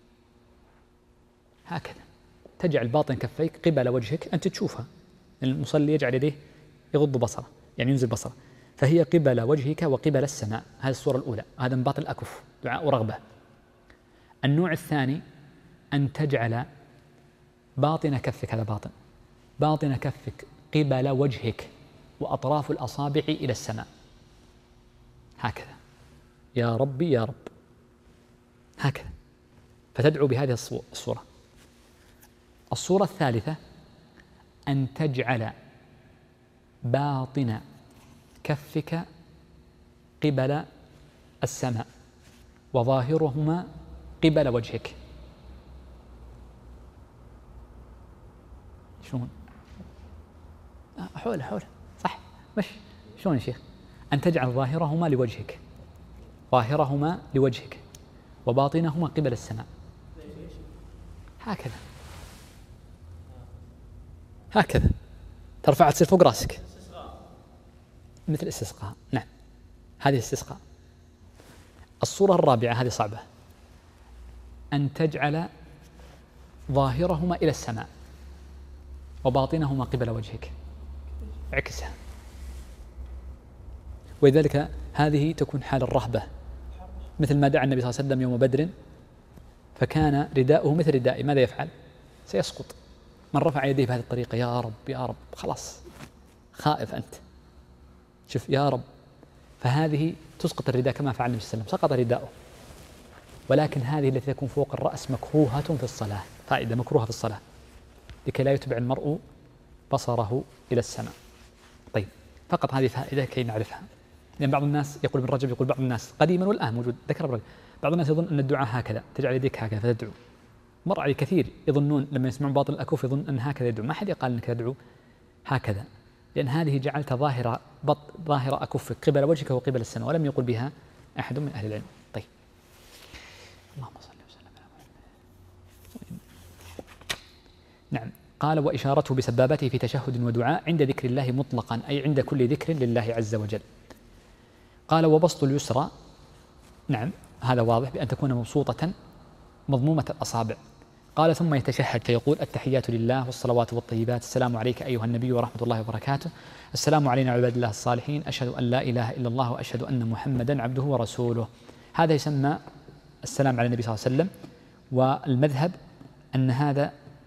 هكذا تجعل باطن كفيك قبل وجهك، أنت تشوفها، المصلي يجعل يديه يغض بصره يعني ينزل بصره، فهي قبل وجهك وقبل السماء. هذه الصورة الأولى، هذا من باطن الأكف، دعاء رغبة. النوع الثاني أن تجعل باطن كفك، هذا باطن باطن كفك قبل وجهك وأطراف الأصابع إلى السماء، هكذا، يا ربي يا رب، هكذا، فتدعو بهذه الصورة. الصورة الثالثة أن تجعل باطن كفك قبل السماء وظاهرهما قبل وجهك. شلون؟ حول حول صح، مش شلون يا شيخ؟ أن تجعل ظاهرهما لوجهك، ظاهرهما لوجهك وباطنهما قبل السماء، هكذا هكذا، ترفعها تصير فوق راسك مثل الاستسقاء. نعم، هذه الاستسقاء. الصورة الرابعة هذه صعبة، أن تجعل ظاهرهما إلى السماء وباطنهما قبل وجهك، عكسها. ولذلك هذه تكون حال الرهبة، مثل ما دعا النبي صلى الله عليه وسلم يوم بدر فكان رداؤه مثل ردائي، ماذا يفعل؟ سيسقط. من رفع يديه بهذه الطريقة يا رب يا رب، خلاص خائف أنت، شوف يا رب، فهذه تسقط الرداء كما فعل النبي صلى الله عليه وسلم، سقط رداؤه. ولكن هذه التي تكون فوق الرأس مكروهة في الصلاة، فائدة مكروهة في الصلاة، لكي لا يتبع المرء بصره إلى السماء. طيب، فقط هذه فائدة كي نعرفها، لأن بعض الناس يقول ابن رجب، يقول بعض الناس قديما والآن موجود، ذكر ابن رجب، بعض الناس يظن أن الدعاء هكذا، تجعل يديك هكذا فتدعو. مر علي كثير يظنون لما يسمعون باطن الأكف يظن أن هكذا يدعو، ما حد قال أنك تدعو هكذا، لأن هذه جعلت ظاهرة بط ظاهرة أكفك قبل وجهك وقبل السماء، ولم يقل بها أحد من أهل العلم. طيب، اللهم صل وسلم على محمد. نعم، قال وإشارته بسبابته في تشهد ودعاء عند ذكر الله مطلقا، أي عند كل ذكر لله عز وجل. قال وبسط اليسرى، نعم هذا واضح بأن تكون مبسوطة مضمومة الأصابع. قال ثم يتشهد فيقول التحيات لله والصلوات والطيبات، السلام عليك أيها النبي ورحمة الله وبركاته، السلام علينا وعلى عباد الله الصالحين، أشهد أن لا إله إلا الله وأشهد أن محمدا عبده ورسوله. هذا يسمى السلام على النبي صلى الله عليه وسلم. والمذهب أن هذا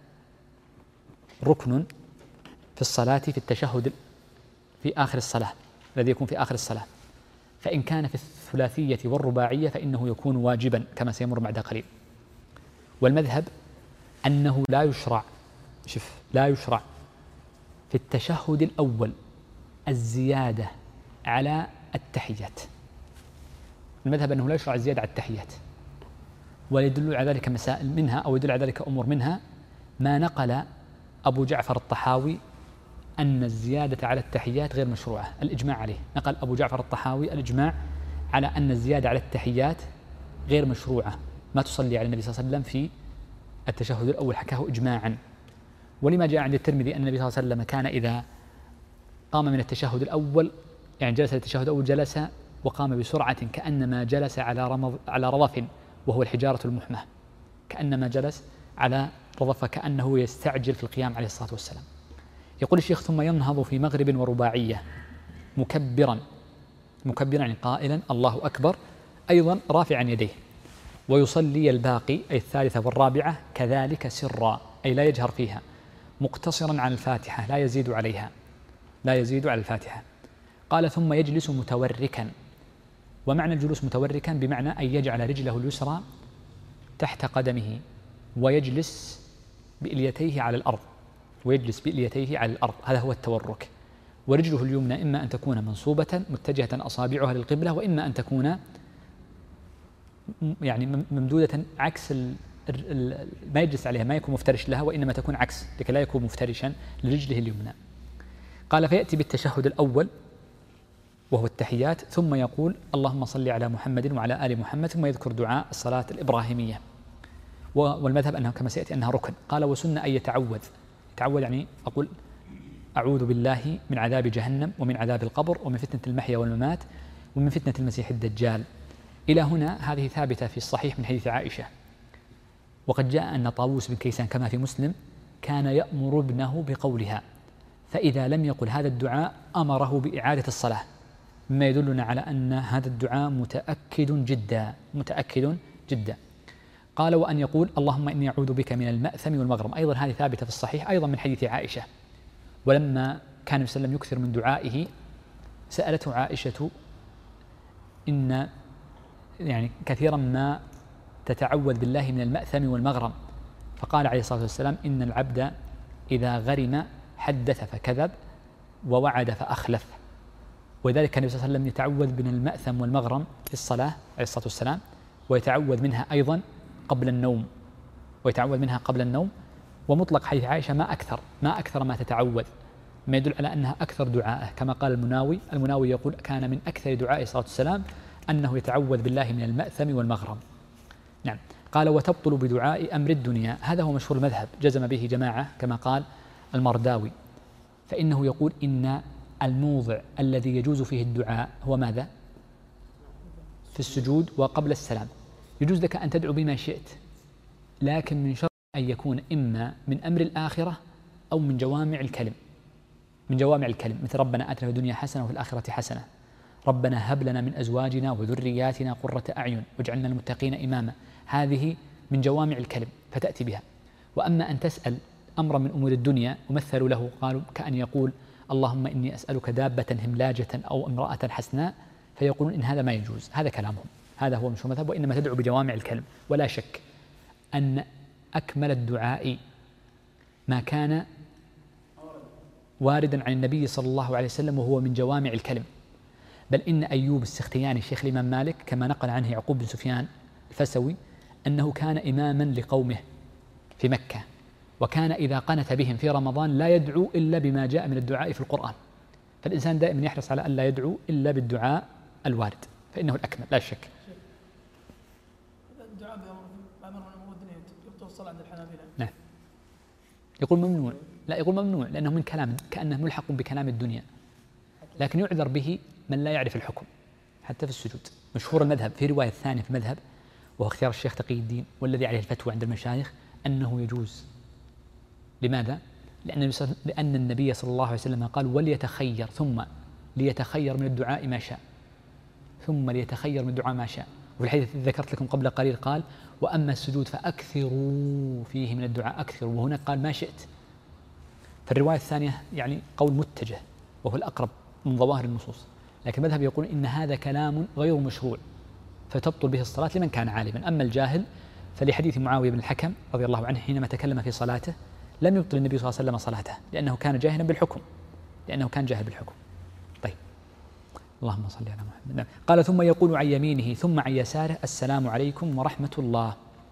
ركن في الصلاة، في التشهد في آخر الصلاة الذي يكون في آخر الصلاة، فإن كان في الثلاثية والرباعية فإنه يكون واجبا كما سيمر بعد قليل. والمذهب أنه لا يشرع، شوف، لا يشرع في التشهد الأول الزيادة على التحيات. المذهب أنه لا يشرع الزيادة على التحيات، ويدل على ذلك مسائل منها أو يدل على ذلك أمور منها ما نقل أبو جعفر الطحاوي أن الزيادة على التحيات غير مشروعة، الإجماع عليه. نقل أبو جعفر الطحاوي الإجماع على أن الزيادة على التحيات غير مشروعة، ما تصلي على النبي صلى الله عليه وسلم في التشهد الأول، حكاه إجماعا. ولما جاء عند الترمذي أن النبي صلى الله عليه وسلم كان إذا قام من التشهد الأول، يعني جلس للتشهد الأول، جلس وقام بسرعة كأنما جلس على رمض على رضف وهو الحجارة المحمى، كأنما جلس على رضف، كأنه يستعجل في القيام عليه الصلاة والسلام. يقول الشيخ: ثم ينهض في مغرب ورباعية مكبرا مكبرا يعني قائلا الله أكبر، أيضا رافعا يديه، ويصلي الباقي أي الثالثة والرابعة كذلك سرا، أي لا يجهر فيها، مقتصرا على الفاتحة، لا يزيد عليها لا يزيد على الفاتحة. قال: ثم يجلس متوركا. ومعنى الجلوس متوركا بمعنى أن يجعل رجله اليسرى تحت قدمه ويجلس بإليتيه على الأرض ويجلس بإليتيه على الأرض، هذا هو التورك. ورجله اليمنى إما أن تكون منصوبة متجهة أصابعها للقبلة، وإما أن تكون يعني ممدودة عكس ال ال ما يجلس عليها، ما يكون مفترش لها، وإنما تكون عكس لكي لا يكون مفترشا لرجله اليمنى. قال: فيأتي بالتشهد الأول وهو التحيات، ثم يقول اللهم صل على محمد وعلى آل محمد، ثم يذكر دعاء الصلاة الإبراهيمية. والمذهب أنه كما سيأتي أنها ركن. قال: وسن أن يتعوذ. يتعوذ يعني أقول أعوذ بالله من عذاب جهنم ومن عذاب القبر ومن فتنة المحيا والممات ومن فتنة المسيح الدجال. إلى هنا هذه ثابتة في الصحيح من حديث عائشة. وقد جاء أن طاووس بن كيسان كما في مسلم كان يأمر ابنه بقولها، فإذا لم يقل هذا الدعاء أمره بإعادة الصلاة، مما يدلنا على أن هذا الدعاء متأكد جدا متأكد جدا. قال: وأن يقول اللهم إني أعوذ بك من المأثم والمغرم، أيضا هذه ثابتة في الصحيح أيضا من حديث عائشة. ولما كان النبي صلى الله عليه وسلم يكثر من دعائه سألته عائشة: إن يعني كثيرا ما تتعوذ بالله من المأثم والمغرم، فقال عليه الصلاة والسلام: إن العبد إذا غرم حدث فكذب ووعد فأخلف. ولذلك كان النبي صلى الله عليه وسلم يتعوذ من المأثم والمغرم في الصلاة عليه الصلاة والسلام، ويتعوذ منها أيضا قبل النوم ويتعوذ منها قبل النوم ومطلق حديث عائشة ما أكثر ما أكثر ما تتعوذ، ما يدل على أنها أكثر دعائه، كما قال المناوي المناوي يقول: كان من أكثر دعائه الصلاة والسلام أنه يتعوذ بالله من المأثم والمغرم. نعم. قال: وتبطل بدعاء أمر الدنيا. هذا هو مشهور المذهب، جزم به جماعة كما قال المرداوي، فإنه يقول إن الموضع الذي يجوز فيه الدعاء هو ماذا؟ في السجود وقبل السلام. يجوز لك أن تدعو بما شئت، لكن من شرط أن يكون إما من أمر الآخرة أو من جوامع الكلم من جوامع الكلم مثل ربنا آتنا في الدنيا حسنة وفي الآخرة حسنة، ربنا هب لنا من أزواجنا وذرياتنا قرة أعين واجعلنا للمتقين إماما. هذه من جوامع الكلم فتأتي بها. وأما أن تسأل أمرا من أمور الدنيا ومثلوا له قالوا كأن يقول اللهم إني أسألك دابة هملاجة أو امرأة حسناء، فيقولون إن هذا ما يجوز، هذا كلامهم، هذا هو مشهور المذهب، وإنما تدعو بجوامع الكلم. ولا شك أن أكمل الدعاء ما كان واردا عن النبي صلى الله عليه وسلم وهو من جوامع الكلم. بل إن أيوب السختياني الشيخ الإمام مالك كما نقل عنه يعقوب بن سفيان الفسوي أنه كان إماما لقومه في مكة، وكان إذا قنت بهم في رمضان لا يدعو إلا بما جاء من الدعاء في القرآن. فالإنسان دائما يحرص على أن لا يدعو إلا بالدعاء الوارد، فإنه الأكمل لا شك. الدعاء بأمر من أمور الدنيا يبطل الصلاة عند الحنابلة. نعم. يقول ممنوع، لا يقول ممنوع لأنه من كلام كأنه ملحق بكلام الدنيا، لكن يعذر به من لا يعرف الحكم حتى في السجود. مشهور المذهب في رواية ثانية في المذهب وهو اختيار الشيخ تقي الدين والذي عليه الفتوى عند المشايخ أنه يجوز. لماذا؟ لأن لأن النبي صلى الله عليه وسلم قال وليتخير، ثم ليتخير من الدعاء ما شاء ثم ليتخير من الدعاء ما شاء. وفي الحديث الذي ذكرت لكم قبل قليل قال وأما السجود فأكثروا فيه من الدعاء أكثروا، وهنا قال ما شئت. فالرواية الثانية يعني قول متجه وهو الأقرب من ظواهر النصوص، لكن المذهب يقول إن هذا كلام غير مشروع فتبطل به الصلاة لمن كان عالما. أما الجاهل فلحديث معاوية بن الحكم رضي الله عنه حينما تكلم في صلاته لم يبطل النبي صلى الله عليه وسلم صلاته لأنه كان جاهلا بالحكم لأنه كان جاهل بالحكم. طيب اللهم صل على محمد. قال ثم يقول عن يمينه ثم عن يساره السلام عليكم ورحمة الله.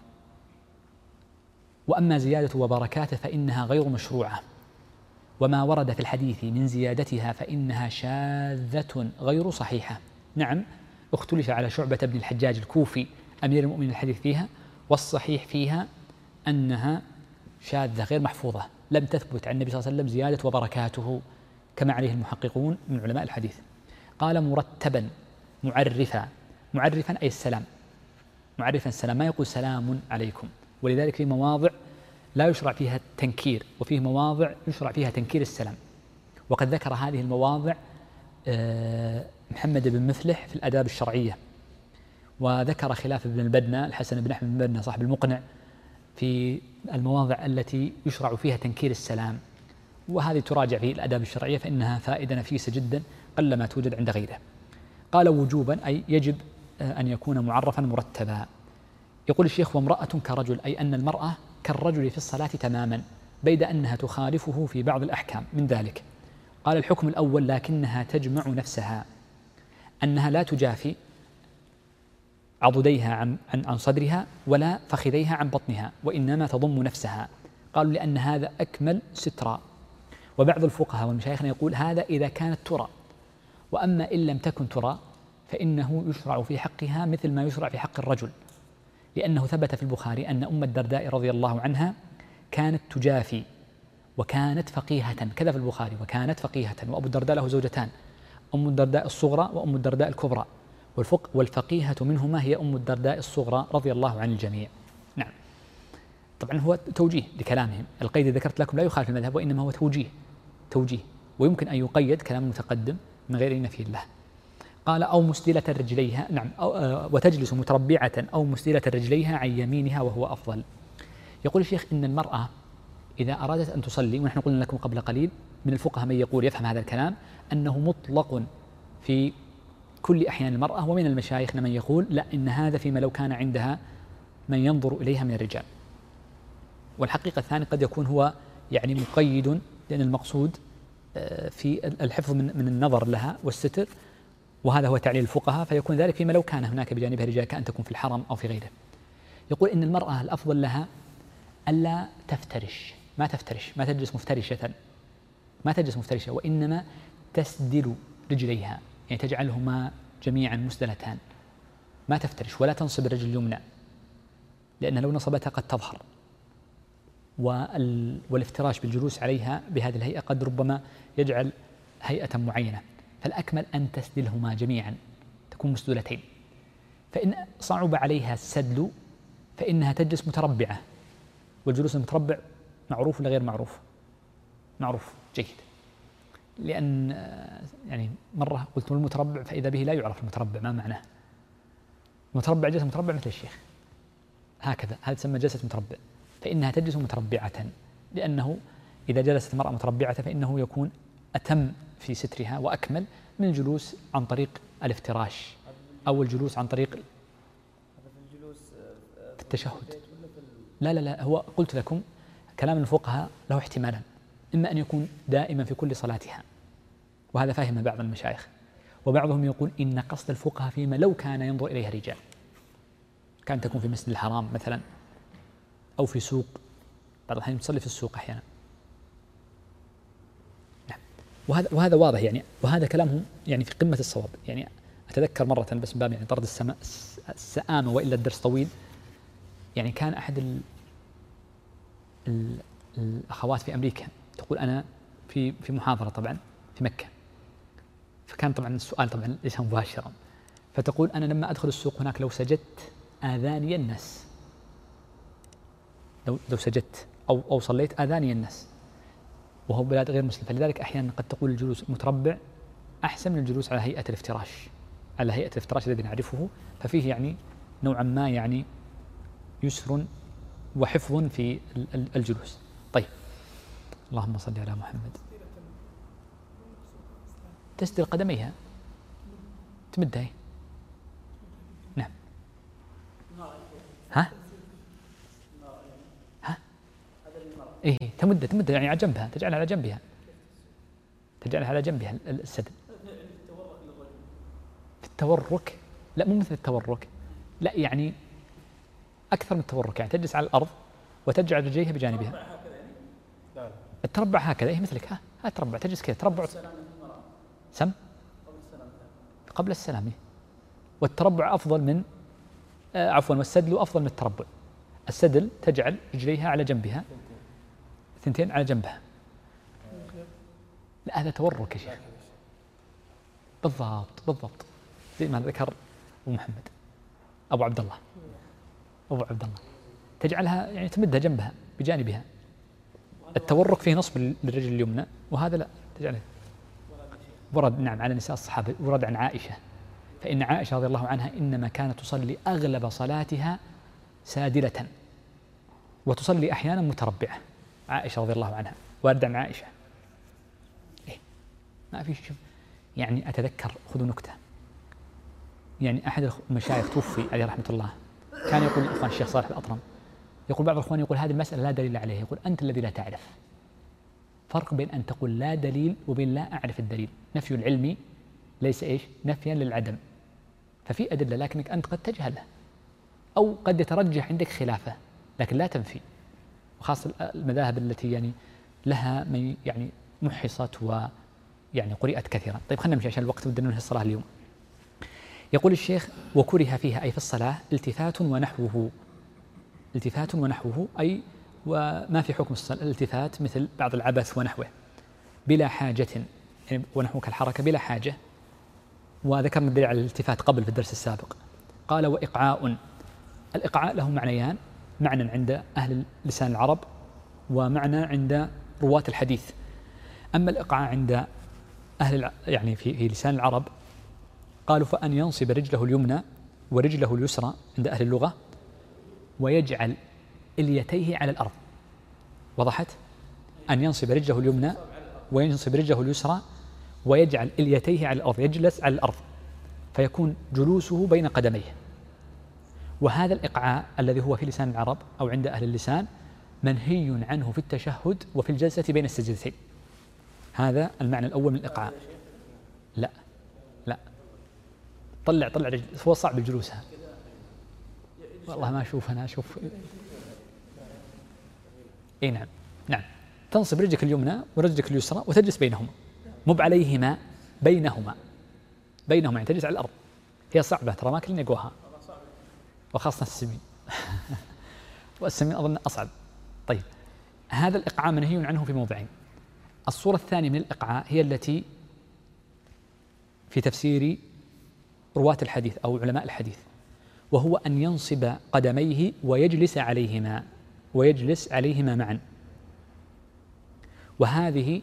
وأما زيادة وبركاته فإنها غير مشروعة، وما ورد في الحديث من زيادتها فإنها شاذة غير صحيحة. نعم اختلف على شعبة بن الحجاج الكوفي أمير المؤمنين الحديث فيها، والصحيح فيها أنها شاذة غير محفوظة، لم تثبت عن النبي صلى الله عليه وسلم زيادة وبركاته كما عليه المحققون من علماء الحديث. قال مرتبا معرفا، معرفا أي السلام، معرفا السلام، ما يقول سلام عليكم. ولذلك في مواضع لا يشرع فيها التنكير، وفيه مواضع يشرع فيها تنكير السلام. وقد ذكر هذه المواضع محمد بن مفلح في الآداب الشرعية، وذكر خلاف ابن البنا الحسن بن أحمد بن البنا صاحب المقنع في المواضع التي يشرع فيها تنكير السلام، وهذه تراجع في الآداب الشرعية فإنها فائدة نفيسة جدا قلما توجد عند غيره. قال وجوبا أي يجب أن يكون معرفا مرتبا. يقول الشيخ وامرأة كرجل، أي أن المرأة كالرجل في الصلاة تماما، بيد أنها تخالفه في بعض الأحكام من ذلك. قال الحكم الأول لكنها تجمع نفسها، أنها لا تجافي عضديها عن عن صدرها ولا فخذيها عن بطنها، وإنما تضم نفسها. قالوا لأن هذا أكمل سترا. وبعض الفقهاء والمشايخ يقول هذا إذا كانت ترى، وأما إن لم تكن ترى فإنه يشرع في حقها مثل ما يشرع في حق الرجل، لأنه ثبت في البخاري أن أم الدرداء رضي الله عنها كانت تجافي وكانت فقيهة، كذا في البخاري وكانت فقيهة. وأبو الدرداء له زوجتان، أم الدرداء الصغرى وأم الدرداء الكبرى، والفق والفقيهة منهما هي أم الدرداء الصغرى رضي الله عن الجميع. نعم طبعا هو توجيه لكلامهم، القيد ذكرت لكم لا يخالف المذهب وإنما هو توجيه توجيه ويمكن أن يقيد كلام المتقدم من غير نفي له. قال أو مسدلة رجليها، نعم أو آه وتجلس متربعة أو مسدلة رجليها عن يمينها وهو أفضل. يقول الشيخ إن المرأة إذا أرادت أن تصلي، ونحن قلنا لكم قبل قليل من الفقهاء من يقول يفهم هذا الكلام أنه مطلق في كل أحيان المرأة، ومن المشايخ من يقول لا إن هذا فيما لو كان عندها من ينظر إليها من الرجال. والحقيقة الثاني قد يكون هو يعني مقيد، لأن المقصود في الحفظ من من النظر لها والستر، وهذا هو تعليل الفقهاء، فيكون ذلك فيما لو كان هناك بجانبها رجال كأن تكون في الحرم أو في غيره. يقول إن المرأة الأفضل لها ألا تفترش، ما تفترش، ما تجلس مفترشة، ما تجلس مفترشة، وإنما تسدل رجليها، يعني تجعلهما جميعا مسدلتان، ما تفترش ولا تنصب الرجل اليمنى، لأن لو نصبتها قد تظهر، والافتراش بالجلوس عليها بهذه الهيئة قد ربما يجعل هيئة معينة، فالأكمل أن تسدلهما جميعا، تكون مسدولتين. فإن صعب عليها السدل فإنها تجلس متربعة، والجلوس المتربع معروف ولا غير معروف؟ معروف جيد، لأن يعني مرة قلت المتربع فإذا به لا يعرف المتربع ما معناه. المتربع جلسة متربع مثل الشيخ هكذا، هذا تسمى جلسة متربع، فإنها تجلس متربعة، لأنه إذا جلست المرأة متربعة فإنه يكون أتم في سترها وأكمل من الجلوس عن طريق الافتراش أو الجلوس عن طريق في التشهد. لا لا لا هو قلت لكم كلام الفقهاء له احتمالا، إما أن يكون دائما في كل صلاتها، وهذا فهم بعض المشايخ، وبعضهم يقول إن قصد الفقهاء فيما لو كان ينظر إليها رجال، كان تكون في مسجد الحرام مثلا أو في سوق، بعض الأحيان تصلي في السوق أحيانا. نعم وهذا وهذا واضح يعني، وهذا كلامهم يعني في قمة الصواب. يعني أتذكر مرة بس من باب يعني طرد السماء السآمة وإلا الدرس طويل، يعني كان أحد ال ال الأخوات في أمريكا تقول أنا في في محاضرة طبعا في مكة، فكان طبعا السؤال طبعا ليس مباشرا، فتقول أنا لما أدخل السوق هناك لو سجدت آذاني الناس، لو لو سجدت أو أو صليت آذاني الناس، وهو بلاد غير مسلم، فلذلك أحيانا قد تقول الجلوس متربع أحسن من الجلوس على هيئة الافتراش، على هيئة الافتراش الذي نعرفه، ففيه يعني نوعا ما يعني يسر وحفظ في الجلوس. طيب اللهم صل على محمد. تسدل قدميها تمدها. نعم. ها؟ ها؟ إيه تمد تمد يعني على جنبها، تجعلها على جنبها، تجعلها على جنبها السدل. في التورك لا، مو مثل التورك، لا يعني أكثر من التورك، يعني تجلس على الأرض وتجعل رجليها بجانبها. التربع هكذا، إيه مثلك، ها ها تربع، تجلس كذا تربع. سم قبل السلام. والتربع أفضل من آه عفوا والسدل أفضل من التربع. السدل تجعل رجليها على جنبها، ثنتين على جنبها. لا هذا تورك يا شيخ. بالضبط بالضبط زي ما ذكر أبو محمد أبو عبد الله أبو عبد الله تجعلها يعني تمدها جنبها بجانبها. التورك فيه نصب للرجل اليمنى، وهذا لا تجعله. ورد نعم على نساء الصحابة، ورد عن عائشة، فإن عائشة رضي الله عنها إنما كانت تصلي أغلب صلاتها سادلة، وتصلي أحيانا متربعة. عائشة رضي الله عنها، ورد عن عائشة. إيه ما في شيء. يعني أتذكر، خذوا نكتة، يعني أحد المشايخ توفي عليه رحمة الله، كان يقول الأخوان الشيخ صالح الأطرم، يقول بعض الأخوان يقول هذه المسألة لا دليل عليها، يقول أنت الذي لا تعرف. فرق بين أن تقول لا دليل وبين لا أعرف الدليل. نفي العلم ليس إيش نفيا للعدم، ففي أدلة لكنك أنت قد تجهله أو قد يترجح عندك خلافه، لكن لا تنفي. وخاصة المذاهب التي يعني لها من يعني محصت ويعني قرئت كثيرا. طيب خلينا نمشي عشان الوقت، بدنا ننهي الصلاة اليوم. يقول الشيخ وكره فيها أي في الصلاة التفات ونحوه. التفات ونحوه أي وما في حكم الصلاة الالتفات مثل بعض العبث ونحوه بلا حاجة، يعني ونحوه كالحركة بلا حاجة. وذكرنا الدليل على الالتفات قبل في الدرس السابق. قال وإقعاء. الإقعاء له معنيان، معنى عند أهل لسان العرب ومعنى عند رواة الحديث. أما الإقعاء عند أهل يعني في, في لسان العرب قالوا فأن ينصب رجله اليمنى ورجله اليسرى عند أهل اللغة، ويجعل إليتيه على الأرض. وضحت؟ أن ينصب رجله اليمنى وينصب رجله اليسرى ويجعل إليتيه على الأرض، يجلس على الأرض فيكون جلوسه بين قدميه. وهذا الإقعاء الذي هو في لسان العرب أو عند أهل اللسان منهي عنه في التشهد وفي الجلسة بين السجدتين. هذا المعنى الأول من الإقعاء. لا لا طلع طلع رجل، هو صعب الجلوس هذا والله ما أشوف، أنا أشوف. إيه نعم نعم تنصب رجلك اليمنى ورجلك اليسرى وتجلس بينهما، مو عليهما، بينهما بينهما يعني تجلس على الأرض. هي صعبة ترى، ما كلنا يقوها، وخاصة السمين والسمين أظن أصعب. طيب هذا الإقعاء منهي عنه في موضعين. الصورة الثانية من الإقعاء هي التي في تفسير رواة الحديث أو علماء الحديث، وهو أن ينصب قدميه ويجلس عليهما ويجلس عليهما معا. وهذه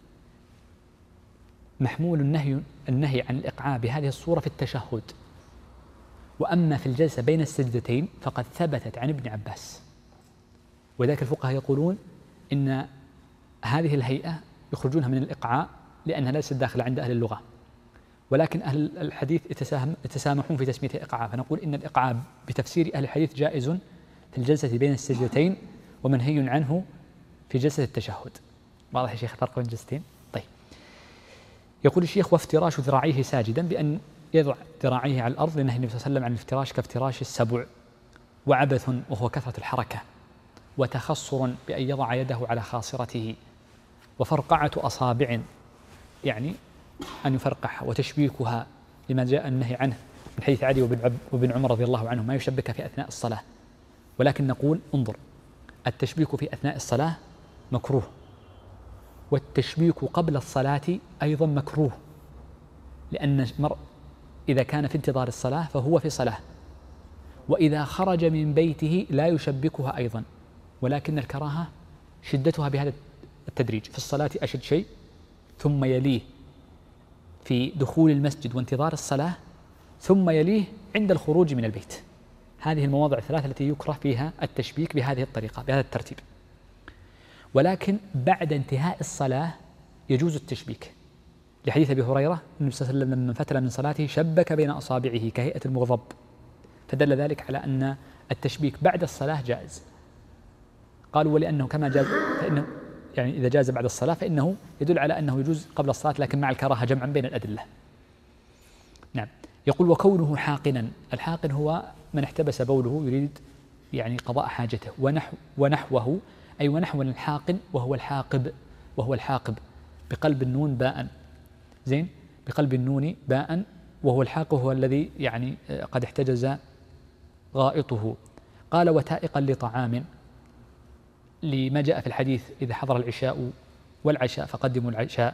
محمول النهي النهي عن الإقعاء بهذه الصورة في التشهد. وأما في الجلسة بين السجدتين فقد ثبتت عن ابن عباس، وذلك الفقهاء يقولون إن هذه الهيئة يخرجونها من الإقعاء لأنها ليست داخلة عند أهل اللغة، ولكن أهل الحديث يتسامحون في تسميتها إقعاء، فنقول إن الإقعاء بتفسير أهل الحديث جائز في الجلسة بين السجدتين ومنهي عنه في جلسة التشهد. واضح يا شيخ الفرق بين الجلستين؟ طيب يقول الشيخ وافتراش ذراعيه ساجدا، بأن يضع ذراعيه على الأرض، لنهي النبي صلى الله عليه وسلم عن الافتراش كافتراش السبع. وعبث وهو كثرة الحركة. وتخصر بأن يضع يده على خاصرته. وفرقعة أصابع يعني أن يفرقعها، وتشبيكها لما جاء النهي عنه من حديث علي وابن عمر رضي الله عنه ما يشبك في أثناء الصلاة. ولكن نقول انظر، التشبيك في أثناء الصلاة مكروه، والتشبيك قبل الصلاة أيضا مكروه، لأن المرء إذا كان في انتظار الصلاة فهو في صلاة، وإذا خرج من بيته لا يشبكها أيضا، ولكن الكراهة شدتها بهذا التدريج. في الصلاة أشد شيء، ثم يليه في دخول المسجد وانتظار الصلاة، ثم يليه عند الخروج من البيت. هذه المواضع الثلاثة التي يكره فيها التشبيك بهذه الطريقة بهذا الترتيب. ولكن بعد انتهاء الصلاة يجوز التشبيك، لحديث أبي هريرة النبي صلى الله عليه وسلم لما فتل من صلاته شبك بين أصابعه كهيئة المغضب، فدل ذلك على أن التشبيك بعد الصلاة جائز. قالوا ولأنه كما جاز فإنه يعني إذا جاز بعد الصلاة فإنه يدل على أنه يجوز قبل الصلاة لكن مع الكراهة جمعا بين الأدلة. نعم. يقول وكونه حاقنا، الحاقن هو من احتبس بوله يريد يعني قضاء حاجته، ونحو ونحوه أي ونحو الحاقن وهو الحاقب، وهو الحاقب بقلب النون باء، زين، بقلب النون باء، وهو الحاقب هو الذي يعني قد احتجز غائطه. قال وتائقا لطعام، لما جاء في الحديث إذا حضر العشاء والعشاء فقدموا العشاء،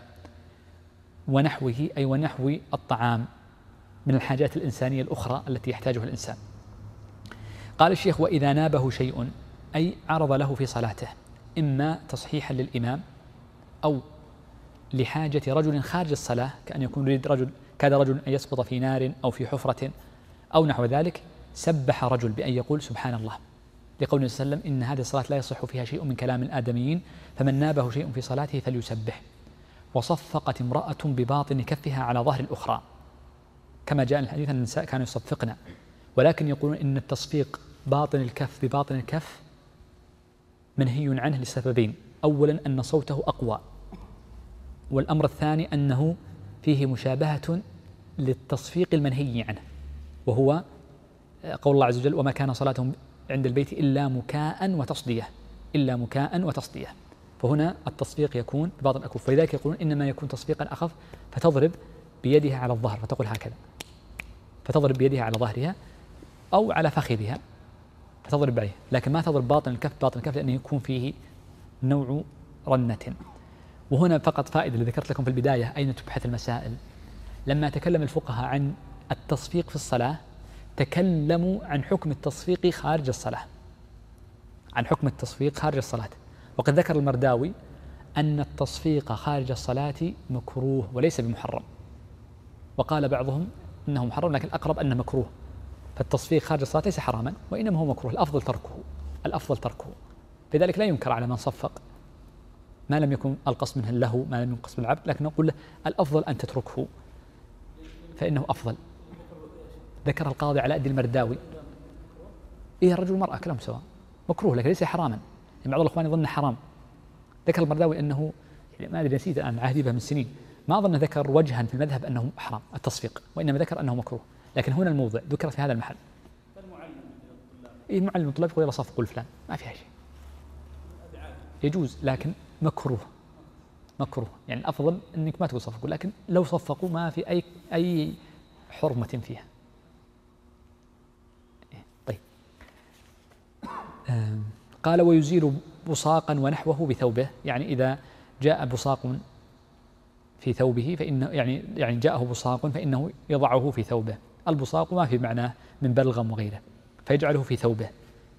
ونحوه أي ونحو الطعام من الحاجات الإنسانية الأخرى التي يحتاجها الإنسان. قال الشيخ وإذا نابه شيء أي عرض له في صلاته، إما تصحيحا للإمام أو لحاجة رجل خارج الصلاة، كأن يكون يريد رجل كاد رجل أن يسقط في نار أو في حفرة أو نحو ذلك، سبح رجل بأن يقول سبحان الله، لقول النبي صلى الله عليه وسلم إن هذه الصلاة لا يصح فيها شيء من كلام الآدميين فمن نابه شيء في صلاته فليسبح. وصفقت امرأة بباطن كفها على ظهر الأخرى، كما جاء الحديث أن النساء كانوا يصفقن، ولكن يقولون إن التصفيق باطن الكف بباطن الكف منهي عنه لسببين: أولا أن صوته أقوى، والأمر الثاني أنه فيه مشابهة للتصفيق المنهي عنه، وهو قول الله عز وجل وما كان صلاتهم عند البيت إلا مكاء وتصدية، إلا مكاء وتصدية، فهنا التصفيق يكون بباطن الأكف، فلذلك يقولون إنما يكون تصفيقا أخف، فتضرب بيدها على الظهر فتقول هكذا، فتضرب بيدها على ظهرها أو على فخذها فتضرب بعيه، لكن ما تضرب باطن الكف باطن الكف لأنه يكون فيه نوع رنة. وهنا فقط فائدة اللي ذكرت لكم في البداية أين تبحث المسائل. لما تكلم الفقهاء عن التصفيق في الصلاة تكلموا عن حكم التصفيق خارج الصلاة، عن حكم التصفيق خارج الصلاة، وقد ذكر المرداوي أن التصفيق خارج الصلاة مكروه وليس بمحرم، وقال بعضهم إنه محرم لكن الأقرب أنه مكروه، فالتصفيق خارج الصلاة ليس حراما وإنما هو مكروه، الأفضل تركه، الأفضل تركه، لذلك لا ينكر على من صفق ما لم يكن القصد منه اللهو، ما لم يكن قصد بالعبد، لكن نقول له الأفضل أن تتركه فإنه أفضل. ذكر القاضي علاء الدين المرداوي إيه الرجل والمرأة كلام سواء، مكروه لكن ليس حراما، يعني بعض الإخوان يظن حرام. ذكر المرداوي أنه يعني ما أدري نسيت الآن عهدي به من سنين، ما أظن ذكر وجها في المذهب أنه حرام التصفيق، وإنما ذكر أنه مكروه، لكن هنا الموضع ذكر في هذا المحل. إيه المعلم الطلاب يقول يلا صفقوا لفلان ما فيها شيء، يجوز لكن مكروه، مكروه يعني الأفضل أنك ما تقول صفقوا، لكن لو صفقوا ما في أي أي حرمة فيها. طيب قال ويزيل بصاقا ونحوه بثوبه، يعني إذا جاء بصاق في ثوبه فإنه يعني يعني جاءه بصاق فإنه يضعه في ثوبه، البصاق ما في معناه من بلغم وغيره، فيجعله في ثوبه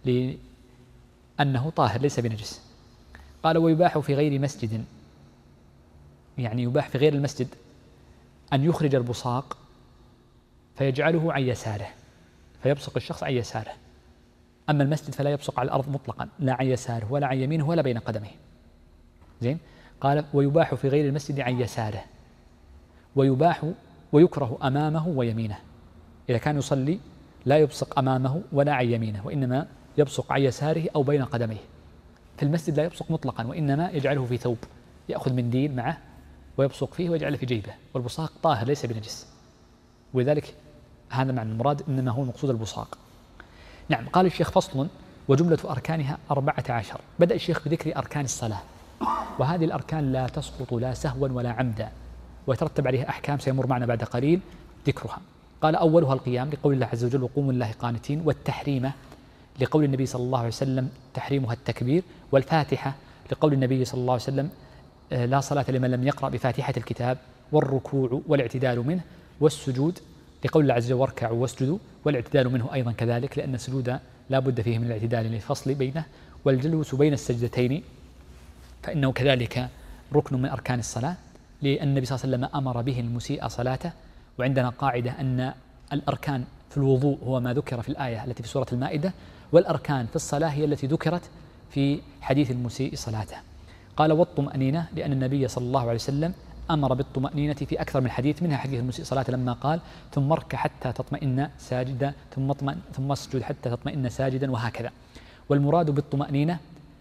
لأنه طاهر ليس بنجس. قال ويباح في غير مسجد، يعني يباح في غير المسجد أن يخرج البصاق فيجعله عن يساره، فيبصق الشخص عن يساره، أما المسجد فلا يبصق على الأرض مطلقا، لا عن يساره ولا عن يمينه ولا بين قدميه. زين. قال ويباح في غير المسجد عن يساره، ويباح ويكره أمامه ويمينه، إذا كان يصلي لا يبصق أمامه ولا عن يمينه، وإنما يبصق عن يساره أو بين قدميه. في المسجد لا يبصق مطلقا، وإنما يجعله في ثوب، يأخذ منديل معه ويبصق فيه ويجعله في جيبه، والبصاق طاهر ليس بنجس، ولذلك هذا معنى المراد إنما هو المقصود البصاق. نعم. قال الشيخ فصل وجملة أركانها أربعة عشر. بدأ الشيخ بذكر أركان الصلاة، وهذه الأركان لا تسقط لا سهوا ولا عمدا، ويترتب عليها أحكام سيمر معنا بعد قليل ذكرها. قال أولها القيام لقول الله عز وجل وقوموا لله قانتين، والتحريمة لقول النبي صلى الله عليه وسلم تحريمها التكبير، والفاتحة لقول النبي صلى الله عليه وسلم لا صلاة لمن لم يقرأ بفاتحة الكتاب، والركوع والاعتدال منه، والسجود لقول الله عز وجل واركعوا واسجدوا، والاعتدال منه أيضا كذلك لأن السجود لا بد فيه من الاعتدال للفصل بينه، والجلوس بين السجدتين فإنه كذلك ركن من أركان الصلاة، لأن النبي صلى الله عليه وسلم أمر به المسيء صلاته. وعندنا قاعدة أن الأركان في الوضوء هو ما ذكر في الآية التي في سورة المائدة، والأركان في الصلاة هي التي ذكرت في حديث المسيء صلاته. قال والطمأنينة لأن النبي صلى الله عليه وسلم أمر بالطمأنينة في أكثر من حديث، منها حديث المسيء صلاته لما قال ثم اركع حتى تطمئن ساجدا ثم ثم اسجد حتى تطمئن ساجدا، وهكذا. والمراد بالطمأنينة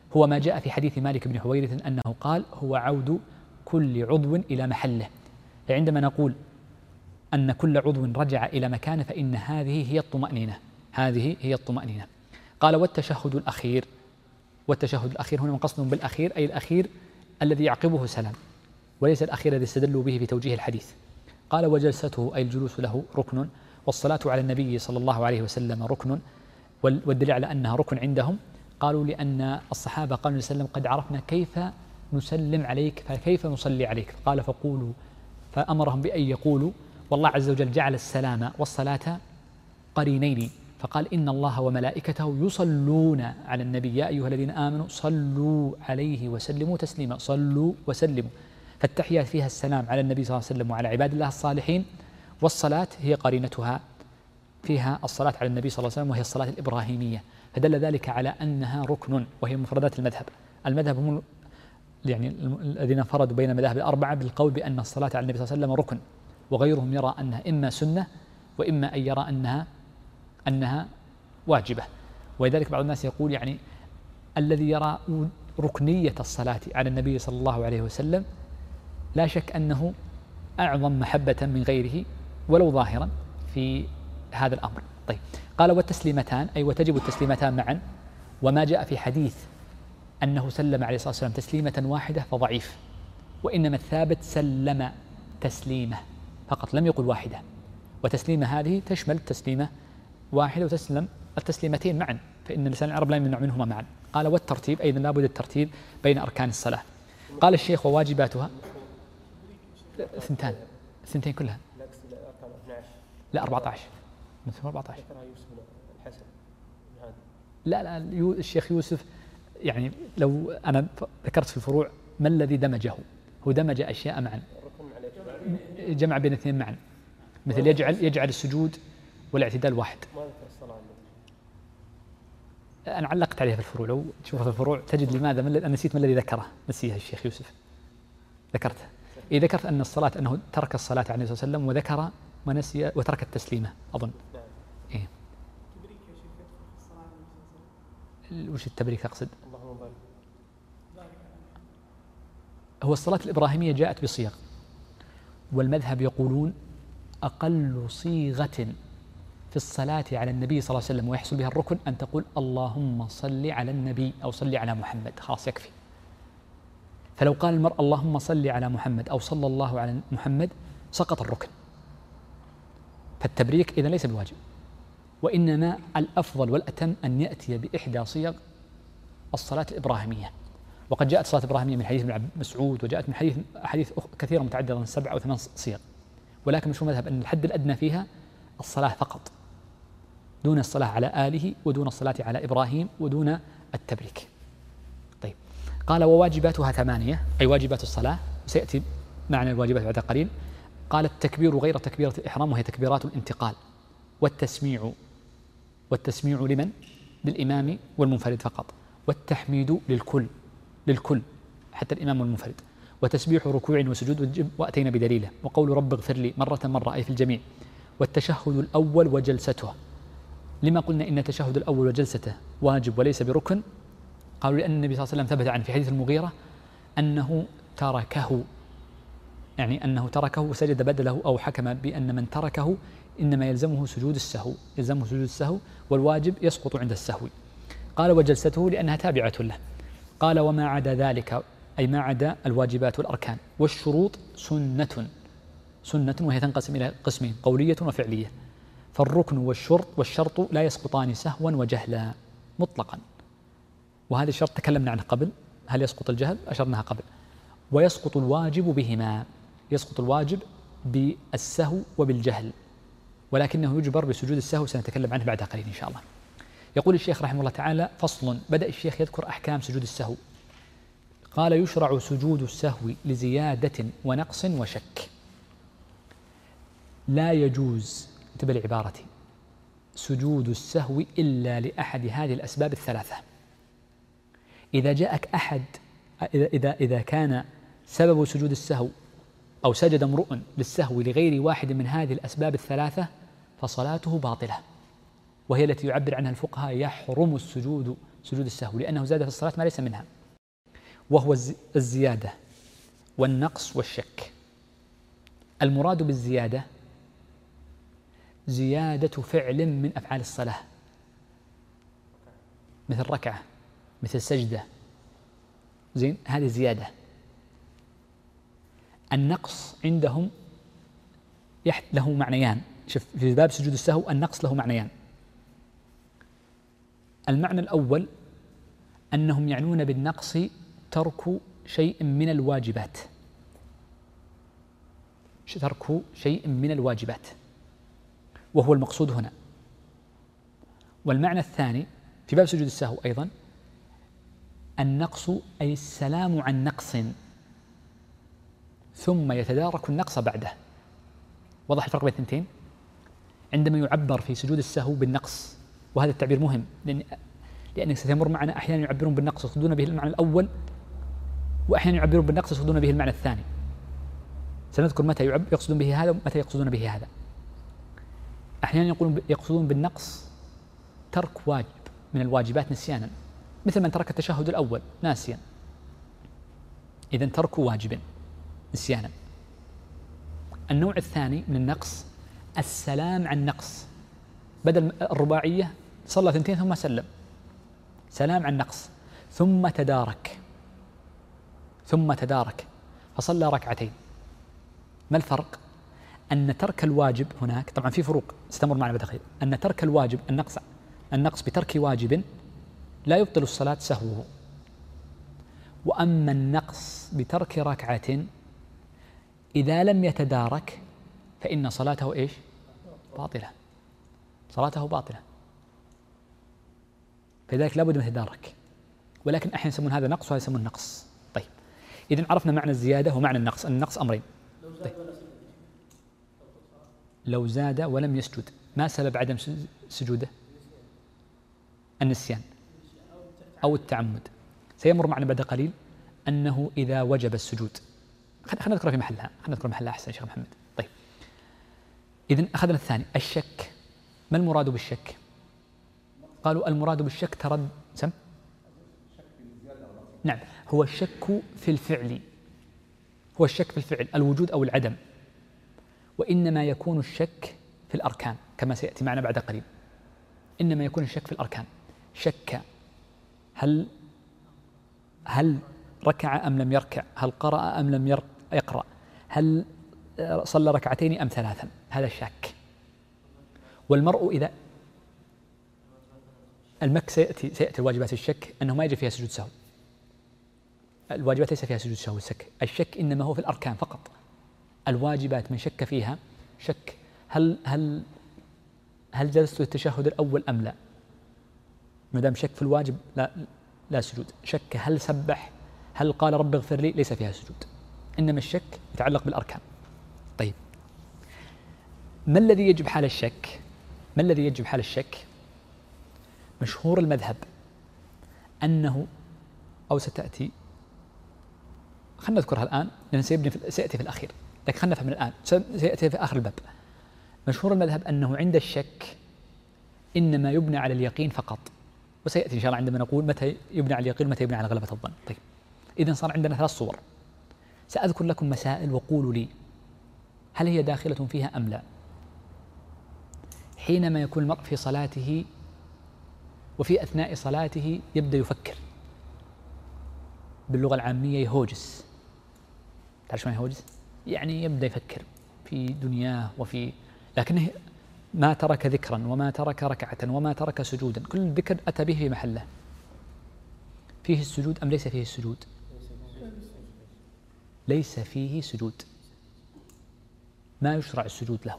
هو ما جاء في حديث مالك بن حويرث أنه قال هو عود كل عضو إلى محله. فعندما نقول أن كل عضو رجع إلى مكانه فإن هذه هي الطمأنينة، هذه هي الطمأنينة. قال والتشهد الأخير، والتشهد الأخير هنا من قصدهم بالأخير أي الأخير الذي يعقبه سلام، وليس الأخير الذي استدلوا به في توجيه الحديث. قال وجلسته أي الجلوس له ركن، والصلاة على النبي صلى الله عليه وسلم ركن، والدليل على أنها ركن عندهم قالوا لأن الصحابة قالوا وسلم قد عرفنا كيف نسلم عليك فكيف نصلي عليك، قال فقولوا، فأمرهم بأن يقولوا والله عز وجل جعل السلام والصلاة قرينين، فقال إن الله وملائكته يصلون على النبي يا أيها الذين آمنوا صلوا عليه وسلموا تسليما، صلوا وسلموا. فالتحيات فيها السلام على النبي صلى الله عليه وسلم وعلى عباد الله الصالحين، والصلاة هي قرينتها فيها الصلاة على النبي صلى الله عليه وسلم وهي الصلاة الإبراهيمية، فدل ذلك على أنها ركن وهي مفردات المذهب. المذهب هم يعني الذين فرضوا بين المذاهب الأربعة بالقول بأن الصلاة على النبي صلى الله عليه وسلم ركن، وغيرهم يرى أنها إما سنة وإما أن يرى أنها أنها واجبة. ولذلك بعض الناس يقول يعني الذي يرى ركنية الصلاة على النبي صلى الله عليه وسلم لا شك أنه أعظم محبة من غيره ولو ظاهرا في هذا الأمر. طيب قال والتسليمتان أي وتجب التسليمتان معا، وما جاء في حديث أنه سلم عليه الصلاة والسلام تسليمة واحدة فضعيف، وإنما الثابت سلم تسليمة فقط لم يقل واحدة، وتسليمة هذه تشمل تسليمة واحدة وتسلم التسليمتين معا، فإن لسان العرب لا يمنع منهما معا. قال والترتيب أيضا لابد الترتيب بين أركان الصلاة. قال الشيخ وواجباتها ثنتان، الثنتين كلها لا أربعة عشر مثل أربعة عشر. لا لا الشيخ يوسف يعني لو أنا ذكرت في الفروع ما الذي دمجه، هو دمج أشياء معا، جمع بين الاثنين معا، مثل يجعل يجعل السجود والاعتدال واحد. أنا علقت عليها في الفروع، لو تشوف في الفروع تجد لماذا من أنا نسيت ما الذي ذكره، نسيها الشيخ يوسف ذكرته. إيه ذكرت أن الصلاة أنه ترك الصلاة عليه الصلاة والسلام وذكر ونسي وترك التسليمة أظن. إيه وش التبريك أقصد؟ هو الصلاة الإبراهيمية جاءت بصيغ، والمذهب يقولون أقل صيغة في الصلاة على النبي صلى الله عليه وسلم ويحصل بها الركن أن تقول اللهم صل على النبي أو صل على محمد، خلاص يكفي. فلو قال المرء اللهم صل على محمد أو صلى الله على محمد سقط الركن، فالتبريك إذن ليس بواجب، وإنما الأفضل والأتم أن يأتي بإحدى صيغ الصلاة الإبراهيمية. وقد جاءت الصلاة الإبراهيمية من حديث ابن مسعود، وجاءت من حديث أحاديث كثيرة متعددة من سبع أو ثمان صيغ، ولكن مشهور مذهب أن الحد الأدنى فيها الصلاة فقط، دون الصلاة على آله ودون الصلاة على إبراهيم ودون التبريك. طيب قال وواجباتها ثمانية أي واجبات الصلاة، وسيأتي معنى الواجبات بعد قليل. قال التكبير غير تكبيرة الإحرام وهي تكبيرات الانتقال، والتسميع والتسميع لمن؟ للإمام والمنفرد فقط، والتحميد للكل للكل حتى الإمام والمنفرد، وتسبيح ركوع وسجود وأتينا بدليله، وقول رب اغفر لي مرة مرة أي في الجميع، والتشهد الأول وجلسته. لما قلنا إن التشهد الأول وجلسته واجب وليس بركن؟ قالوا لأن النبي صلى الله عليه وسلم ثبت عنه في حديث المغيرة أنه تركه، يعني أنه تركه وسجد بدله، أو حكم بأن من تركه إنما يلزمه سجود السهو، يلزمه سجود السهو والواجب يسقط عند السهو. قال وجلسته لأنها تابعة له. قال وما عدا ذلك أي ما عدا الواجبات والأركان والشروط سنة، سنة وهي تنقسم إلى قسمين قولية وفعلية. فالركن والشرط والشرط لا يسقطان سهوا وجهلا مطلقا، وهذا الشرط تكلمنا عنه قبل، هل يسقط الجهل؟ أشرناها قبل. ويسقط الواجب بهما، يسقط الواجب بالسهو وبالجهل، ولكنه يجبر بسجود السهو، سنتكلم عنه بعد قليل إن شاء الله. يقول الشيخ رحمه الله تعالى فصل، بدأ الشيخ يذكر أحكام سجود السهو. قال يشرع سجود السهو لزيادة ونقص وشك. لا يجوز، انتبه لعبارتي، سجود السهو إلا لأحد هذه الأسباب الثلاثة. إذا جاءك أحد إذا, إذا, إذا كان سبب سجود السهو أو سجد امرؤ للسهو لغير واحد من هذه الأسباب الثلاثة فصلاته باطلة، وهي التي يعبر عنها الفقهاء يحرم السجود سجود السهو، لأنه زاد في الصلاة ما ليس منها، وهو الزيادة والنقص والشك. المراد بالزيادة زيادة فعل من أفعال الصلاة، مثل ركعة، مثل سجدة، زين، هذه زيادة. النقص عندهم له معنيان. شوف، في باب سجود السهو النقص له معنيان. المعنى الأول أنهم يعنون بالنقص ترك شيء من الواجبات، ترك شيء من الواجبات وهو المقصود هنا. والمعنى الثاني في باب سجود السهو أيضا النقص أي السلام عن نقص ثم يتدارك النقص بعده. وضح الفرق بين الثنتين؟ عندما يعبر في سجود السهو بالنقص، وهذا التعبير مهم لأن لأنك ستمر معنا أحيانا يعبرون بالنقص يقصدون به المعنى الأول، وأحيانا يعبرون بالنقص يقصدون به المعنى الثاني. سنذكر متى يقصدون به هذا ومتى يقصدون به هذا. أحيانا يقولون يقصدون بالنقص ترك واجب من الواجبات نسيانا، مثل من ترك التشهد الأول ناسيا، إذن ترك واجب نسيانا. النوع الثاني من النقص السلام عن نقص، بدل الرباعية صلى ثنتين ثم سلم، سلام عن نقص، ثم تدارك ثم تدارك فصلى ركعتين. ما الفرق؟ أن ترك الواجب هناك، طبعا في فروق ستمر معنا بدقيقة، أن ترك الواجب النقص النقص بترك واجب لا يبطل الصلاة سهوه، وأما النقص بترك ركعة إذا لم يتدارك فإن صلاته إيش؟ باطلة، صلاته باطلة، فلذلك لابد من التدارك. ولكن أحيانا يسمون هذا نقص وهذا يسمون نقص. طيب، إذن عرفنا معنى الزيادة ومعنى النقص. النقص أمرين. طيب. لو زاد ولم يسجد ما سبب عدم سجوده؟ النسيان أو التعمد. سيمر معنا بعد قليل أنه إذا وجب السجود، خلينا نذكرها في محلها، خلينا نذكر محلها أحسن يا شيخ محمد. طيب، إذن أخذنا الثاني الشك. ما المراد بالشك؟ قالوا المراد بالشك ترد سم نعم هو الشك في الفعل، هو الشك في الفعل الوجود أو العدم، وإنما يكون الشك في الأركان كما سيأتي معنا بعد قليل. إنما يكون الشك في الأركان، شك هل هل ركع أم لم يركع، هل قرأ أم لم يقرأ، هل صلى ركعتين أم ثلاثا، هذا الشك. والمرء إذا المك سيأتي سيأتي الواجبات الشك أنه ما يجب فيها سجود سهو، الواجبات ليس فيها سجود سهو. الشك الشك إنما هو في الأركان فقط. الواجبات من شك فيها شك هل هل هل جلست التشهد الأول أم لا، ما دام شك في الواجب لا لا سجود. شك هل سبح، هل قال رب اغفر لي، ليس فيها سجود. إنما الشك يتعلق بالأركان. طيب، ما الذي يجب حال الشك؟ ما الذي يجب حال الشك؟ مشهور المذهب أنه أو ستأتي، خلنا نذكرها الآن لأن سيبني في سيأتي في الأخير، لكن خلنا نفهم الآن، سيأتي في آخر الباب. مشهور المذهب أنه عند الشك إنما يبنى على اليقين فقط، وسيأتي إن شاء الله عندما نقول متى يبنى على اليقين ومتى يبنى على غلبة الظن. طيب، إذن صار عندنا ثلاث صور. سأذكر لكم مسائل وقولوا لي هل هي داخلة فيها أم لا. حينما يكون المرء في صلاته وفي أثناء صلاته يبدأ يفكر، باللغة العامية يهوجس. تعرف شو يهوجس؟ يعني يبدأ يفكر في دنياه وفي، لكنه ما ترك ذكرا وما ترك ركعة وما ترك سجودا، كل ذكر أتى به في محله. فيه السجود أم ليس فيه السجود؟ ليس فيه سجود، ما يشرع السجود له.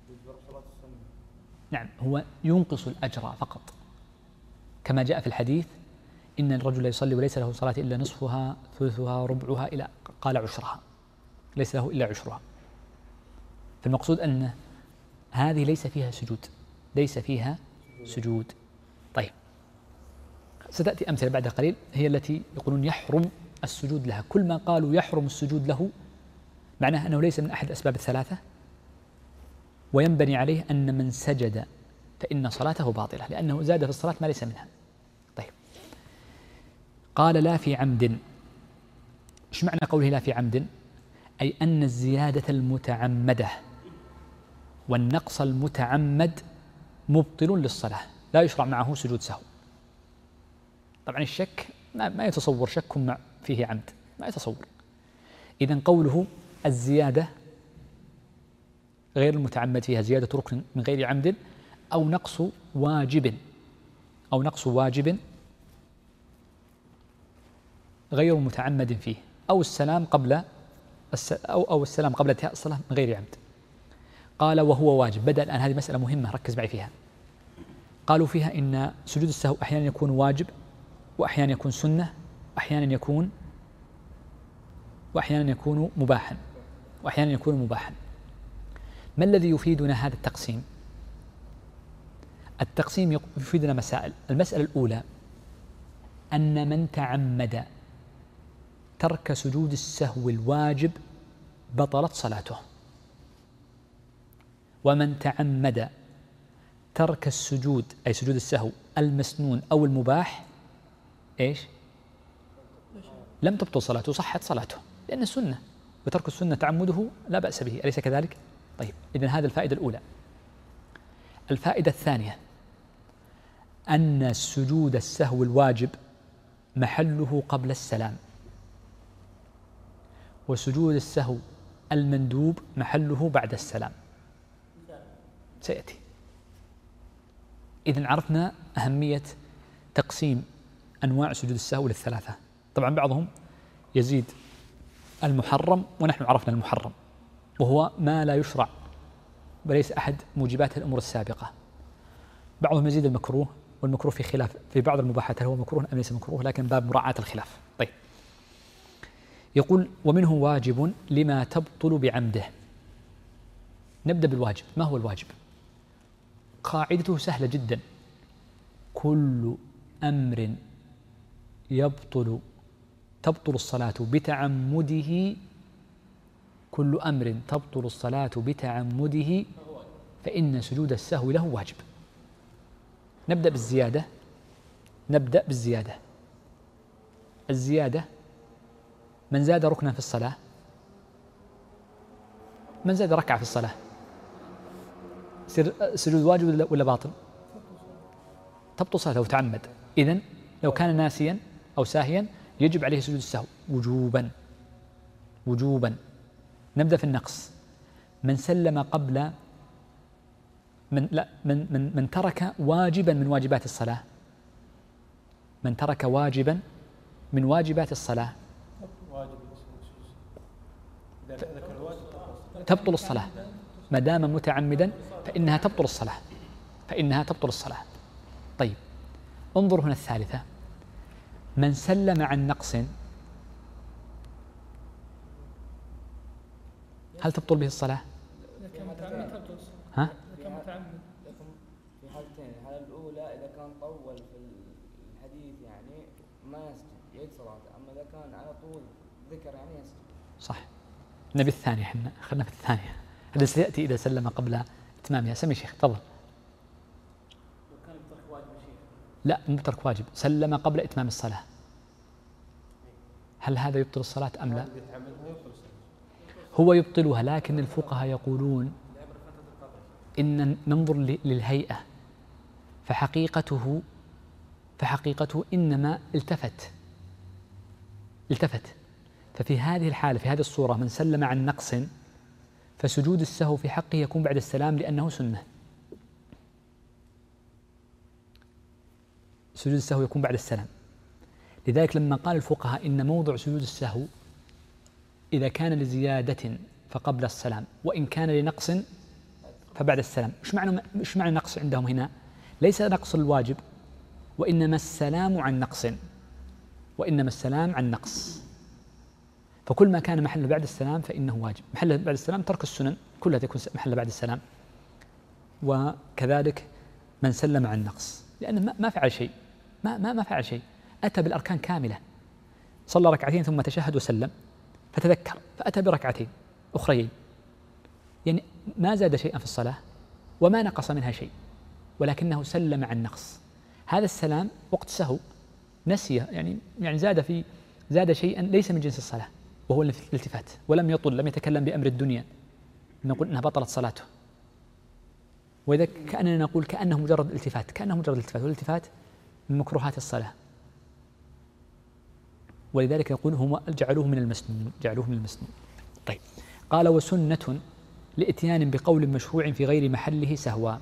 نعم، هو ينقص الأجر فقط، كما جاء في الحديث إن الرجل يصلي وليس له صلاة إلا نصفها ثلثها ربعها إلى قال عشرها، ليس له إلا عشرها. فالمقصود أن هذه ليس فيها سجود، ليس فيها سجود. طيب، ستأتي أمثلة بعد قليل هي التي يقولون يحرم السجود لها. كل ما قالوا يحرم السجود له معناه أنه ليس من أحد الأسباب الثلاثة، وينبني عليه أن من سجد فإن صلاته باطلة لأنه زاد في الصلاة ما ليس منها. طيب، قال لا في عمد. إيش معنى قوله لا في عمد؟ أي أن الزيادة المتعمدة والنقص المتعمد مبطل للصلاة، لا يشرع معه سجود سهو. طبعا الشك ما يتصور شك مع فيه عمد، ما يتصور. إذن قوله الزيادة غير المتعمد فيها زيادة ركن من غير عمد أو نقص واجب أو نقص واجب غير متعمد فيه، أو السلام قبل أو أو السلام قبل انتهاء الصلاة من غير عمد. قال وهو واجب. بدأ الآن هذه مسألة مهمة، ركز معي فيها. قالوا فيها إن سجود السهو أحيانا يكون واجب، وأحيانا يكون سنة، وأحيانا يكون وأحيانا يكون مباحا وأحيانا يكون مباحا. ما الذي يفيدنا هذا التقسيم؟ التقسيم يفيدنا مسائل. المسألة الأولى أن من تعمد ترك سجود السهو الواجب بطلت صلاته، ومن تعمد ترك السجود أي سجود السهو المسنون أو المباح إيش؟ لم تبطل صلاته، صحت صلاته لأن السنة، وترك السنة تعمده لا بأس به، أليس كذلك؟ طيب، إذن هذه الفائدة الأولى. الفائدة الثانية أن سجود السهو الواجب محله قبل السلام، وسجود السهو المندوب محله بعد السلام، سيأتي. إذن عرفنا أهمية تقسيم أنواع سجود السهو للثلاثة. طبعا بعضهم يزيد المحرم، ونحن عرفنا المحرم وهو ما لا يشرع وليس أحد موجبات الأمور السابقة. بعضهم يزيد المكروه، والمكروه في خلاف في بعض المباحات هل هو مكروه أم ليس مكروه، لكن باب مراعاة الخلاف. طيب، يقول ومنه واجب لما تبطل بعمده. نبدأ بالواجب. ما هو الواجب؟ قاعدته سهلة جدا: كل أمر يبطل تبطل الصلاة بتعمده كل أمر تبطل الصلاة بتعمده فإن سجود السهو له واجب. نبدأ بالزيادة نبدأ بالزيادة الزيادة من زاد ركنا في الصلاة، من زاد ركعة في الصلاة، سجود واجب ولا باطل؟ تبطل صلاته وتعمد. إذن لو كان ناسيا أو ساهيا يجب عليه سجود السهو وجوبا وجوبا. نبدأ في النقص. من سلم قبل من لا من من من ترك واجبا من واجبات الصلاة من ترك واجبا من واجبات الصلاة تبطل الصلاة ما دام متعمدا، فإنها تبطل الصلاة فإنها تبطل الصلاة. طيب، انظر هنا الثالثة: من سلم عن نقص هل تبطل به الصلاة؟ ها؟ في حالتين. الحالة الأولى إذا كان طول في الحديث يعني ما يسجد يعيد صلاته، أما إذا كان على طول ذكر يعني يسجد. صح. نبي الثانية، احنا خلنا في الثانية. هذا سيأتي إذا سلم قبل إتمامها. سمي شيخ، تفضل. وكان بترك واجب شيخ؟ لا، مو بترك واجب، سلم قبل إتمام الصلاة. هل هذا يبطل الصلاة أم لا؟ هو يبطلها، لكن الفقهاء يقولون إن ننظر للهيئة، فحقيقته فحقيقته إنما التفت التفت ففي هذه الحالة في هذه الصورة من سلم عن نقص فسجود السهو في حقه يكون بعد السلام لأنه سنة. سجود السهو يكون بعد السلام. لذلك لما قال الفقهاء إن موضع سجود السهو إذا كان لزيادة فقبل السلام، وإن كان لنقص فبعد السلام. إيش معنى إيش معنى نقص عندهم هنا؟ ليس نقص الواجب، وإنما السلام عن نقص وإنما السلام عن نقص. فكل ما كان محله بعد السلام فإنه واجب. محله بعد السلام ترك السنن كلها تكون محله بعد السلام. وكذلك من سلم عن نقص، لأنه ما فعل شيء ما ما ما فعل شيء أتى بالأركان كاملة، صلى ركعتين ثم تشهد وسلم، فتذكر فأتى بركعتين أخريين، يعني ما زاد شيئا في الصلاة وما نقص منها شيء، ولكنه سلم عن نقص. هذا السلام وقت سهو، نسيه، يعني يعني زاد في زاد شيئا ليس من جنس الصلاة وهو الالتفات، ولم يطل، لم يتكلم بأمر الدنيا نقول أنها بطلت صلاته. وإذا كأننا نقول كأنه مجرد التفات، كأنه مجرد التفات، والالتفات من مكروهات الصلاة، ولذلك يقول هم جعلوه من المسنون، جعلوه من المسنون. طيب، قال وسنة لإتيان بقول مشروع في غير محله سهوا.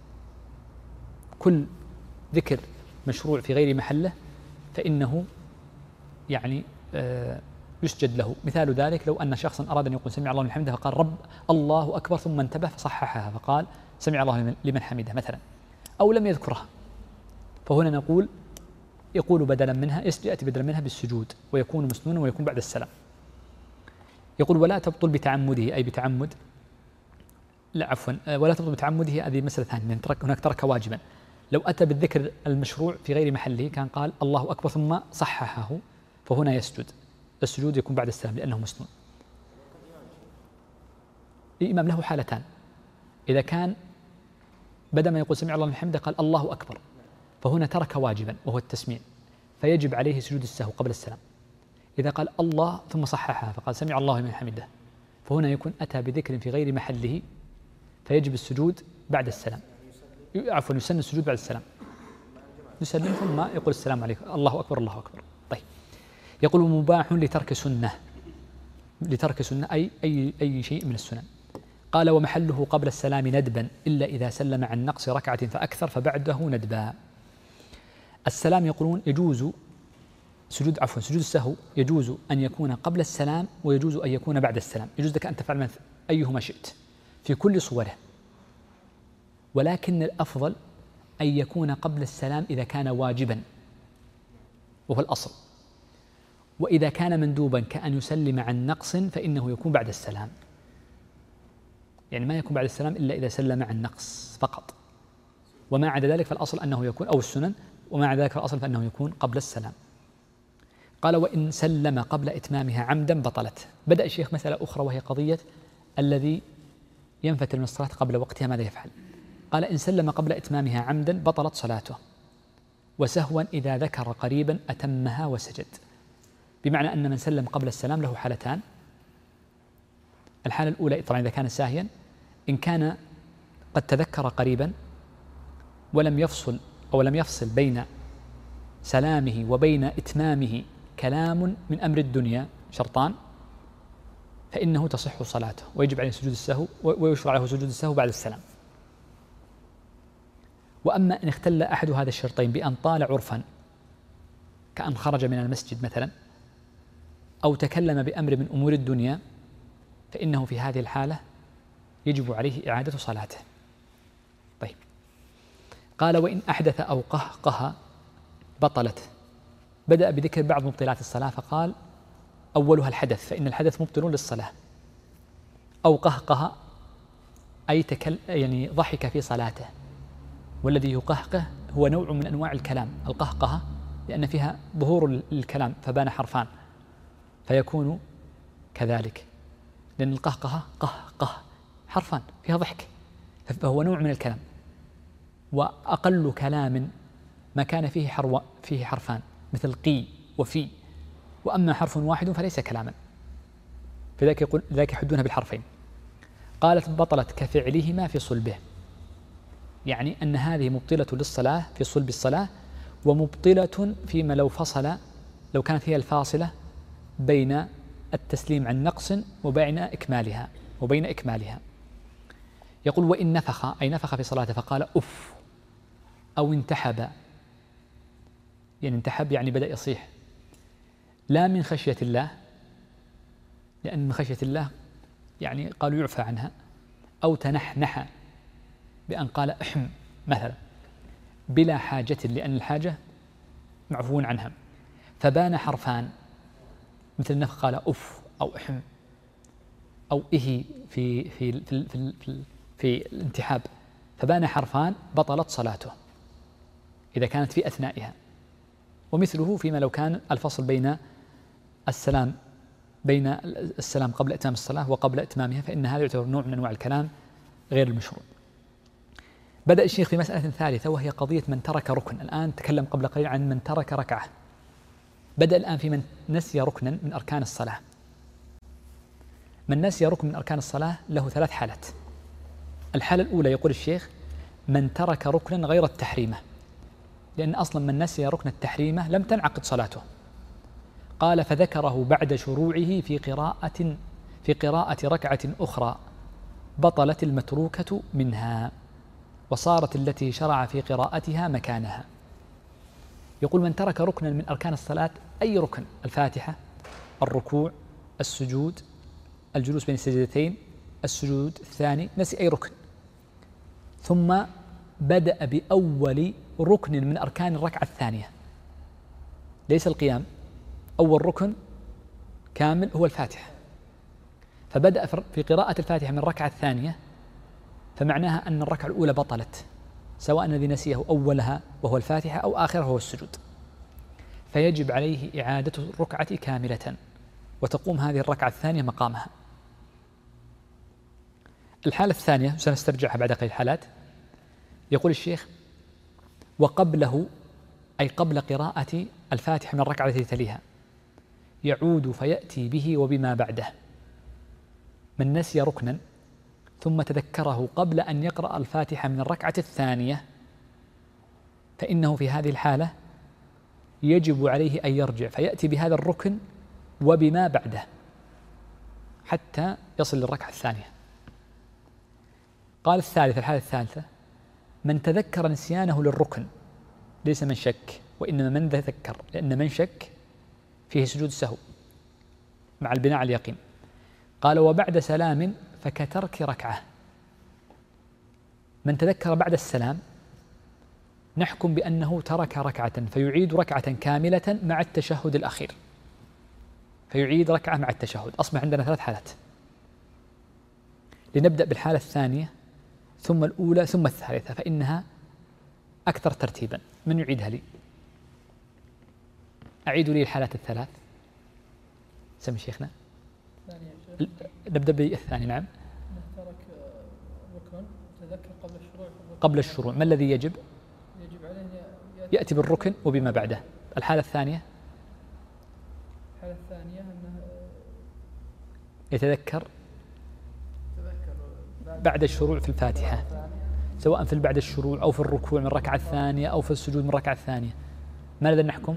كل ذكر مشروع في غير محله فإنه يعني آه يسجد له. مثال ذلك لو أن شخصا أراد أن يقول سمع الله لمن حمده فقال رب الله أكبر ثم انتبه فصححها فقال سمع الله لمن حمده مثلا، أو لم يذكرها، فهنا نقول يقول بدلا منها، يأتي بدلا منها بالسجود ويكون مسنونا ويكون بعد السلام. يقول ولا تبطل بتعمده، أي بتعمد، لا عفوا ولا تبطل بتعمده، هذه مسألة ثانية، هناك ترك واجبا. لو أتى بالذكر المشروع في غير محله كان قال الله أكبر ثم صححه، فهنا يسجد، السجود يكون بعد السلام لأنه مسنون. الإمام له حالتان، إذا كان بدل ما يقول سمع الله لمن حمده قال الله أكبر، فهنا ترك واجبا وهو التسميع، فيجب عليه سجود السهو قبل السلام. إذا قال الله ثم صححها فقال سمع الله لمن حمده، فهنا يكون أتى بذكر في غير محله فيجب السجود بعد السلام، عفوا يسن السجود بعد السلام، يسلم ثم يقول السلام عليكم الله أكبر الله أكبر. طيب، يقول مباح لترك سنة، لترك سنة أي أي أي شيء من السنن. قال ومحله قبل السلام ندبا إلا إذا سلم عن نقص ركعة فأكثر فبعده ندبا. السلام يقولون يجوز سجود عفوا سجود السهو يجوز أن يكون قبل السلام ويجوز أن يكون بعد السلام، يجوز لك أن تفعل أيهما شئت في كل صوره، ولكن الأفضل أن يكون قبل السلام إذا كان واجبا وهو الأصل، وإذا كان مندوبا كأن يسلم عن نقص فإنه يكون بعد السلام، يعني ما يكون بعد السلام إلا إذا سلم عن نقص فقط، وما عدا ذلك فالأصل أنه يكون أو السنن، وما عدا ذلك فالأصل فإنه يكون قبل السلام. قال وإن سلم قبل إتمامها عمدا بطلت. بدأ الشيخ مسألة أخرى وهي قضية الذي ينفتل من الصلاة قبل وقتها ماذا يفعل؟ قال إن سلم قبل إتمامها عمدا بطلت صلاته، وسهوا إذا ذكر قريبا أتمها وسجد. بمعنى أن من سلم قبل السلام له حالتان، الحالة الأولى طبعا إذا كان ساهيا، إن كان قد تذكر قريبا ولم يفصل أو لم يفصل بين سلامه وبين إتمامه كلام من أمر الدنيا شرطان، فإنه تصح صلاته ويجب عليه سجود السهو ويشرع له سجود السهو بعد السلام. وأما إن اختل أحد هذا الشرطين بأن طال عرفا كأن خرج من المسجد مثلا أو تكلم بأمر من أمور الدنيا، فإنه في هذه الحالة يجب عليه إعادة صلاته. طيب، قال وإن أحدث أو قهقه بطلت. بدأ بذكر بعض مبطلات الصلاة فقال أولها الحدث، فإن الحدث مبطل للصلاة. أو قهقه أي تكل يعني ضحك في صلاته، والذي يقهقه هو نوع من أنواع الكلام، القهقه لأن فيها ظهور الكلام فبان حرفان فيكون كذلك، لأن القهقه قهقه حرفان فيها ضحك، فهو نوع من الكلام. وأقل كلام ما كان فيه حرو فيه حرفان مثل قي وفي، وأما حرف واحد فليس كلاما، فذلك يقول ذلك يحدونها بالحرفين. قالت بطلت كفعلهما في صلبه، يعني أن هذه مبطلة للصلاة في صلب الصلاة، ومبطلة فيما لو فصل، لو كانت هي الفاصلة بين التسليم عن نقص وبين إكمالها وبين إكمالها. يقول وإن نفخ أي نفخ في صلاته فقال أف أو انتحب، يعني انتحب يعني بدأ يصيح، لا من خشية الله، لأن من خشية الله يعني قالوا يعفى عنها، أو تنحنح بأن قال احم مثلا بلا حاجة، لأن الحاجة معفو عنها، فبان حرفان مثل النفخ قال أف أو احم أو إهي في في في في, في, في الانتحاب، فبان حرفان بطلت صلاته إذا كانت في أثنائها. ومثله فيما لو كان الفصل بين السلام بين السلام قبل إتمام الصلاة وقبل إتمامها، فإن هذا يعتبر نوع من أنواع الكلام غير المشروع. بدأ الشيخ في مسألة ثالثة وهي قضية من ترك ركن. الآن تكلم قبل قليل عن من ترك ركعة، بدأ الآن في من نسي ركنا من أركان الصلاة. من نسي ركن من أركان الصلاة له ثلاث حالات. الحالة الأولى يقول الشيخ من ترك ركنا غير التحريمة، لأن أصلا من نسي ركن التحريمة لم تنعقد صلاته. قال فذكره بعد شروعه في قراءة في قراءة ركعة أخرى بطلت المتروكة منها وصارت التي شرع في قراءتها مكانها. يقول من ترك ركنا من أركان الصلاة، أي ركن، الفاتحة، الركوع، السجود، الجلوس بين السجدتين، السجود الثاني، نسي أي ركن، ثم بدأ بأول ركن من أركان الركعة الثانية، ليس القيام، أول ركن كامل هو الفاتحة، فبدأ في قراءة الفاتحة من الركعة الثانية، فمعناها أن الركعة الأولى بطلت، سواء الذي نسيه أولها وهو الفاتحة أو آخرها وهو السجود، فيجب عليه إعادة الركعة كاملة وتقوم هذه الركعة الثانية مقامها. الحالة الثانية سنسترجعها بعد قليل حالات. يقول الشيخ وقبله، أي قبل قراءة الفاتحة من الركعة التي تليها، يعود فيأتي به وبما بعده. من نسي ركنا ثم تذكره قبل أن يقرأ الفاتحة من الركعة الثانية، فإنه في هذه الحالة يجب عليه أن يرجع فيأتي بهذا الركن وبما بعده حتى يصل للركعة الثانية. قال الثالثة، الحالة الثالثة من تذكر نسيانه للركن، ليس من شك وإنما من تذكر، لأن من شك فيه سجود السهو مع البناء على اليقين. قال وبعد سلام فكترك ركعة. من تذكر بعد السلام نحكم بأنه ترك ركعة فيعيد ركعة كاملة مع التشهد الأخير، فيعيد ركعة مع التشهد. أصبح عندنا ثلاث حالات، لنبدأ بالحالة الثانية ثم الأولى ثم الثالثة، فإنها أكثر ترتيبا. من يعيدها لي؟ أعيدوا لي الحالات الثلاث. سمي شيخنا. نبدأ بالثاني. نعم. ترك ركن تذكر قبل الشروع. قبل الشروع ما الذي يجب؟ يجب عليه يأتي بالركن وبما بعده. الحالة الثانية الحالة الثانية أنه يتذكر بعد الشروع في الفاتحة، سواء في بعد الشروع أو في الركوع من الركعة الثانية أو في السجود من الركعة الثانية. ماذا نحكم؟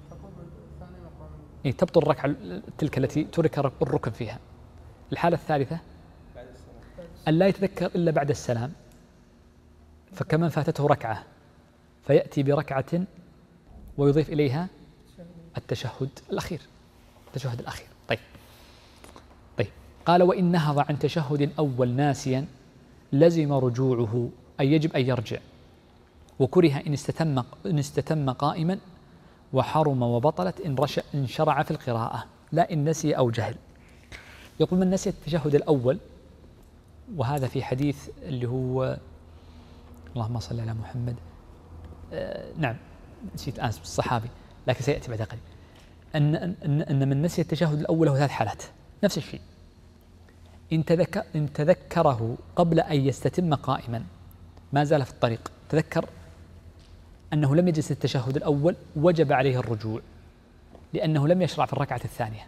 إيه تبطل الركعة تلك التي ترك الركن فيها. الحالة الثالثة أن لا يتذكر إلا بعد السلام، فكمن فاتته ركعة فيأتي بركعة ويضيف إليها التشهد الأخير، التشهد الأخير. طيب طيب قال وإن نهض عن تشهد أول ناسيا لزم رجوعه، أي يجب أن يرجع، وكره إن استتم إن استتم قائما، وحرم وبطلت إن رش إن شرع في القراءة، لا إن نسي أو جهل. يقول من نسي التشهد الأول، وهذا في حديث اللي هو اللهم صل على محمد، آه نعم نسيت الآن اسم الصحابي لكن سيأتي بعد قليل، أن أن أن من نسي التشهد الأول له ثلاث حالات نفس الشيء. إن تذكر إن تذكره قبل أن يستتم قائما، ما زال في الطريق، تذكر أنه لم يجلس التشهد الأول، وجب عليه الرجوع لأنه لم يشرع في الركعة الثانية.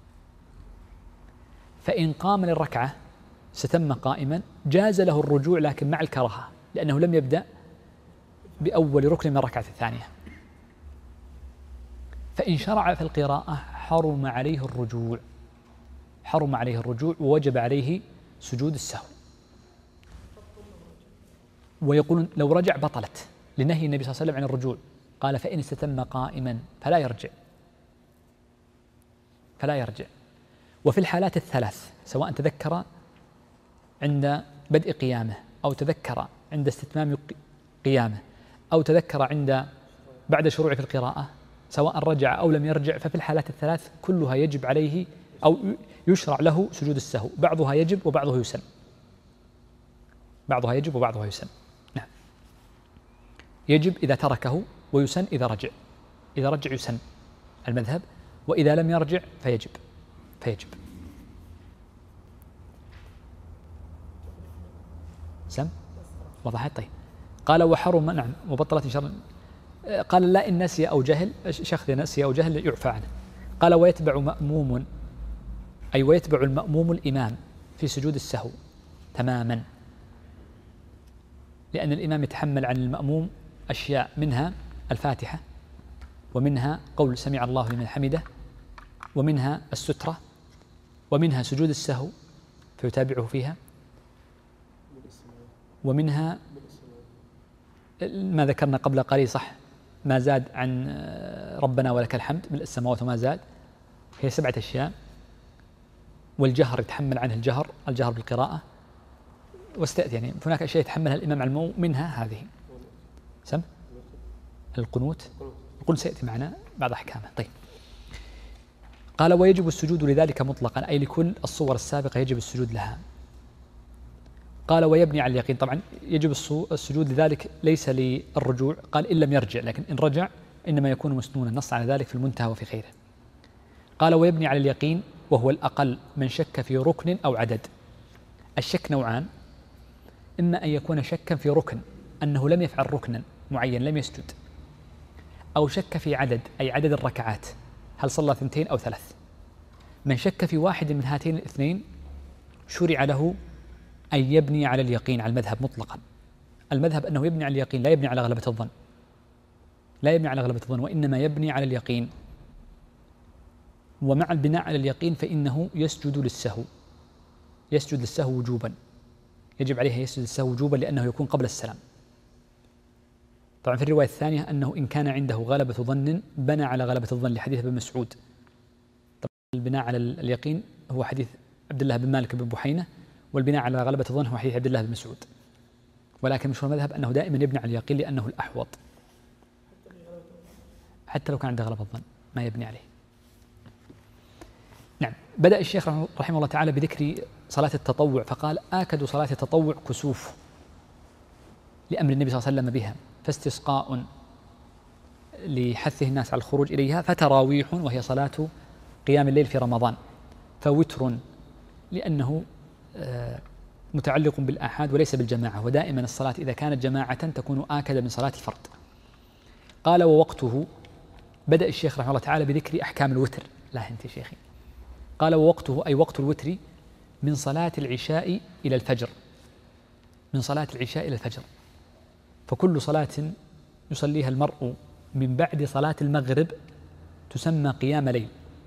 فإن قام للركعة استتم قائما جاز له الرجوع لكن مع الكراهة، لأنه لم يبدأ بأول ركن من الركعة الثانية. فإن شرع في القراءة حرم عليه الرجوع، حرم عليه الرجوع ووجب عليه سجود السهو. ويقولون لو رجع بطلت، لنهي النبي صلى الله عليه وسلم عن الرجوع، قال فإن استتم قائما فلا يرجع، فلا يرجع. وفي الحالات الثلاث سواء تذكر عند بدء قيامه أو تذكر عند استتمام قيامه أو تذكر عند بعد شروعه في القراءة، سواء رجع أو لم يرجع، ففي الحالات الثلاث كلها يجب عليه أو يشرع له سجود السهو، بعضها يجب وبعضه يسن، بعضها يجب وبعضها يسن. نعم، يجب إذا تركه ويسن إذا رجع، إذا رجع يسن المذهب، وإذا لم يرجع فيجب فيجب سم وضحت. طيب قال وحرم نعم وبطلت إن شاء الله. قال لا إن نسي أو جهل، شخص نسي أو جهل يعفى عنه. قال ويتبع مأموم، أي ويتبع المأموم الإمام في سجود السهو تماما، لأن الإمام يتحمل عن المأموم أشياء منها الفاتحة، ومنها قول سمع الله لمن حمده، ومنها السترة، ومنها سجود السهو فيتابعه فيها، ومنها ما ذكرنا قبل قليل صح ما زاد عن ربنا ولك الحمد ملء السماوات وما زاد، هي سبعة أشياء. والجهر يتحمل عنه الجهر الجهر بالقراءة، واستأتي يعني هناك أشياء يتحملها الإمام على المأموم، منها هذه سم القنوت. القنوت سيأتي معنا بعض أحكامه. طيب قال ويجب السجود لذلك مطلقا، أي لكل الصور السابقة يجب السجود لها. قال ويبني على اليقين، طبعا يجب السجود لذلك ليس للرجوع، قال إن لم يرجع، لكن إن رجع إنما يكون مسنونا، نص على ذلك في المنتهى وفي غيره. قال ويبني على اليقين وهو الأقل من شك في ركن أو عدد. الشك نوعان، إما أن يكون شكا في ركن أنه لم يفعل ركنا معين لم يسجد، أو شك في عدد أي عدد الركعات هل صلى ثنتين أو ثلاث. من شك في واحد من هاتين الاثنين شرع له أن يبني على اليقين على المذهب مطلقا. المذهب أنه يبني على اليقين، لا يبني على غلبة الظن، لا يبني على غلبة الظن، وإنما يبني على اليقين. ومع البناء على اليقين فإنه يسجد للسهو، يسجد للسهو وجوبا، يجب عليه يسجد للسهو وجوبا لأنه يكون قبل السلام. طبعا في الرواية الثانية أنه إن كان عنده غلبة ظن بنى على غلبة الظن لحديث ابن مسعود. طبعا البناء على اليقين هو حديث عبد الله بن مالك بن بحينة، والبناء على غلبة الظن هو حديث عبد الله بن مسعود. ولكن مشهور المذهب أنه دائما يبني على اليقين لأنه الأحوط، حتى لو كان عنده غلبة الظن ما يبني عليه. نعم. بدأ الشيخ رحمه الله تعالى بذكر صلاة التطوع، فقال آكد صلاة التطوع كسوف لأمر النبي صلى الله عليه وسلم بها، فاستسقاء لحثه الناس على الخروج إليها، فتراويح وهي صلاة قيام الليل في رمضان، فوتر لأنه متعلق بالآحاد وليس بالجماعة، ودائما الصلاة إذا كانت جماعة تكون آكد من صلاة الفرد. قال ووقته، بدأ الشيخ رحمه الله تعالى بذكر أحكام الوتر. لا أنت شيخي. قال ووقته أي وقت الوتر من صلاة العشاء إلى الفجر، من صلاة العشاء إلى الفجر، فكل صلاة يصليها المرء من بعد صلاة المغرب تسمى قيام ليل.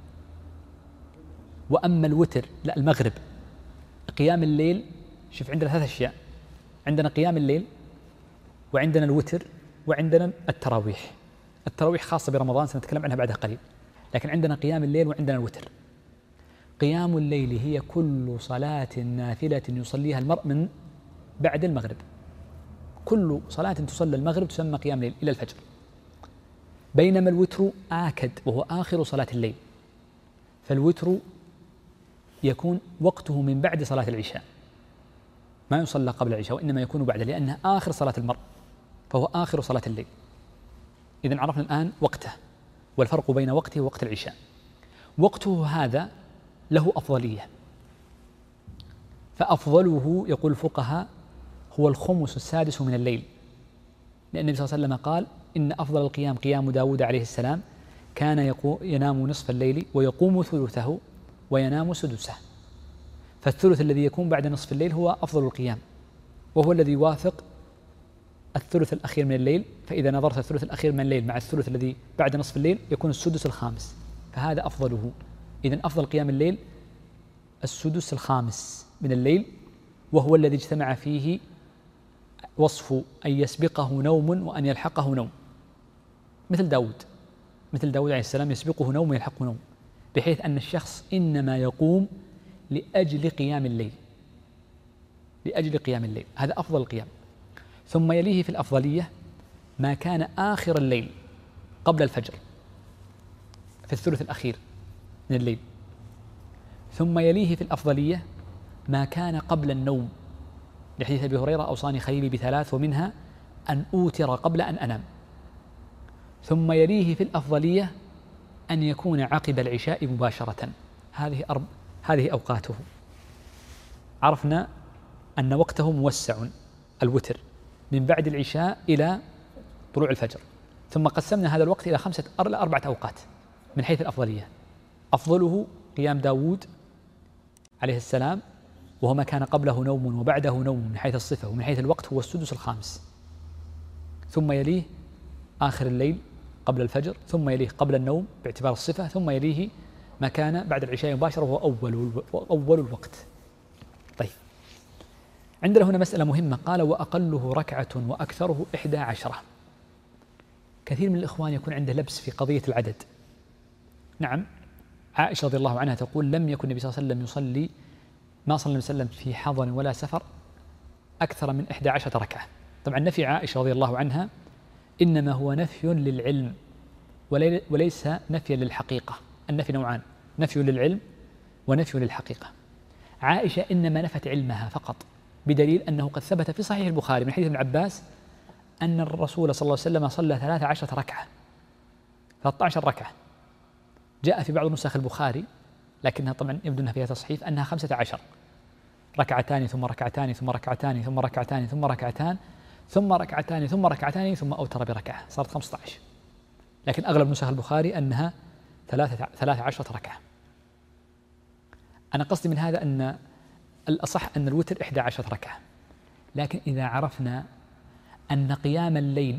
وأما الوتر لا المغرب قيام الليل، شوف عندنا ثلاث أشياء، عندنا قيام الليل وعندنا الوتر وعندنا التراويح. التراويح خاصة برمضان سنتكلم عنها بعدها قليل، لكن عندنا قيام الليل وعندنا الوتر. قيام الليل هي كل صلاة نافلة يصليها المرء من بعد المغرب، كل صلاة تصلى المغرب تسمى قيام الليل إلى الفجر. بينما الوتر آكد وهو آخر صلاة الليل، فالوتر يكون وقته من بعد صلاة العشاء، ما يصلى قبل العشاء وإنما يكون بعد، لأنها آخر صلاة المرء فهو آخر صلاة الليل. إذن عرفنا الآن وقته والفرق بين وقته ووقت العشاء. وقته هذا له أفضلية، فأفضله يقول الفقهاء هو الخمس السادس من الليل، لأن النبي صلى الله عليه وسلم قال إن أفضل القيام قيام داود عليه السلام، كان ينام نصف الليل ويقوم ثلثه وينام سدسه، فالثلث الذي يكون بعد نصف الليل هو أفضل القيام، وهو الذي يوافق الثلث الأخير من الليل. فإذا نظرت الثلث الأخير من الليل مع الثلث الذي بعد نصف الليل يكون السدس الخامس، فهذا أفضله. إذن أفضل قيام الليل السدس الخامس من الليل، وهو الذي اجتمع فيه وصف أن يسبقه نوم وأن يلحقه نوم، مثل داود، مثل داود عليه السلام يسبقه نوم ويلحقه نوم، بحيث أن الشخص إنما يقوم لأجل قيام الليل، لأجل قيام الليل، هذا أفضل القيام. ثم يليه في الأفضلية ما كان آخر الليل قبل الفجر في الثلث الأخير من الليل. ثم يليه في الأفضلية ما كان قبل النوم، لحديث أبي هريرة أوصاني خليلي بثلاث ومنها أن أوتر قبل أن أنام. ثم يليه في الأفضلية أن يكون عقب العشاء مباشرة. هذه أرب هذه أوقاته. عرفنا أن وقته موسع الوتر، من بعد العشاء إلى طلوع الفجر، ثم قسمنا هذا الوقت إلى خمسة إلى أربعة أوقات من حيث الأفضلية. أفضله قيام داود عليه السلام، وهو ما كان قبله نوم وبعده نوم من حيث الصفة، ومن حيث الوقت هو السدس الخامس، ثم يليه آخر الليل قبل الفجر، ثم يليه قبل النوم باعتبار الصفة، ثم يليه ما كان بعد العشاء مباشرة وهو أول أول الوقت. طيب، عندنا هنا مسألة مهمة، قال وأقله ركعة وأكثره إحدى عشرة. كثير من الإخوان يكون عنده لبس في قضية العدد. نعم، عائشة رضي الله عنها تقول لم يكن النبي صلى الله عليه وسلم يصلي ما صلى الله عليه وسلم في حضر ولا سفر أكثر من إحدى عشرة ركعة. طبعا نفي عائشة رضي الله عنها إنما هو نفي للعلم وليس نفي للحقيقة. النفي نوعان، نفي للعلم ونفي للحقيقة. عائشة إنما نفت علمها فقط، بدليل أنه قد ثبت في صحيح البخاري من حديث ابن عباس أن الرسول صلى الله عليه وسلم صلى ثلاث عشرة ركعة، ثلاثة عشر ركعة. جاء في بعض نسخ البخاري لكنها طبعا يبدو أنها فيها تصحيف أنها خمسة عشر، ركعتان ثم ركعتان ثم ركعتان ثم ركعتان ثم ركعتان ثم ركعتان ثم ركعتان ثم أوتر بركعة، صارت خمسة عشر. لكن أغلب نسخ البخاري أنها ثلاثة ثلاث عشرة ركعة. أنا قصدي من هذا أن الأصح أن الوتر إحدى عشرة ركعة، لكن إذا عرفنا أن قيام الليل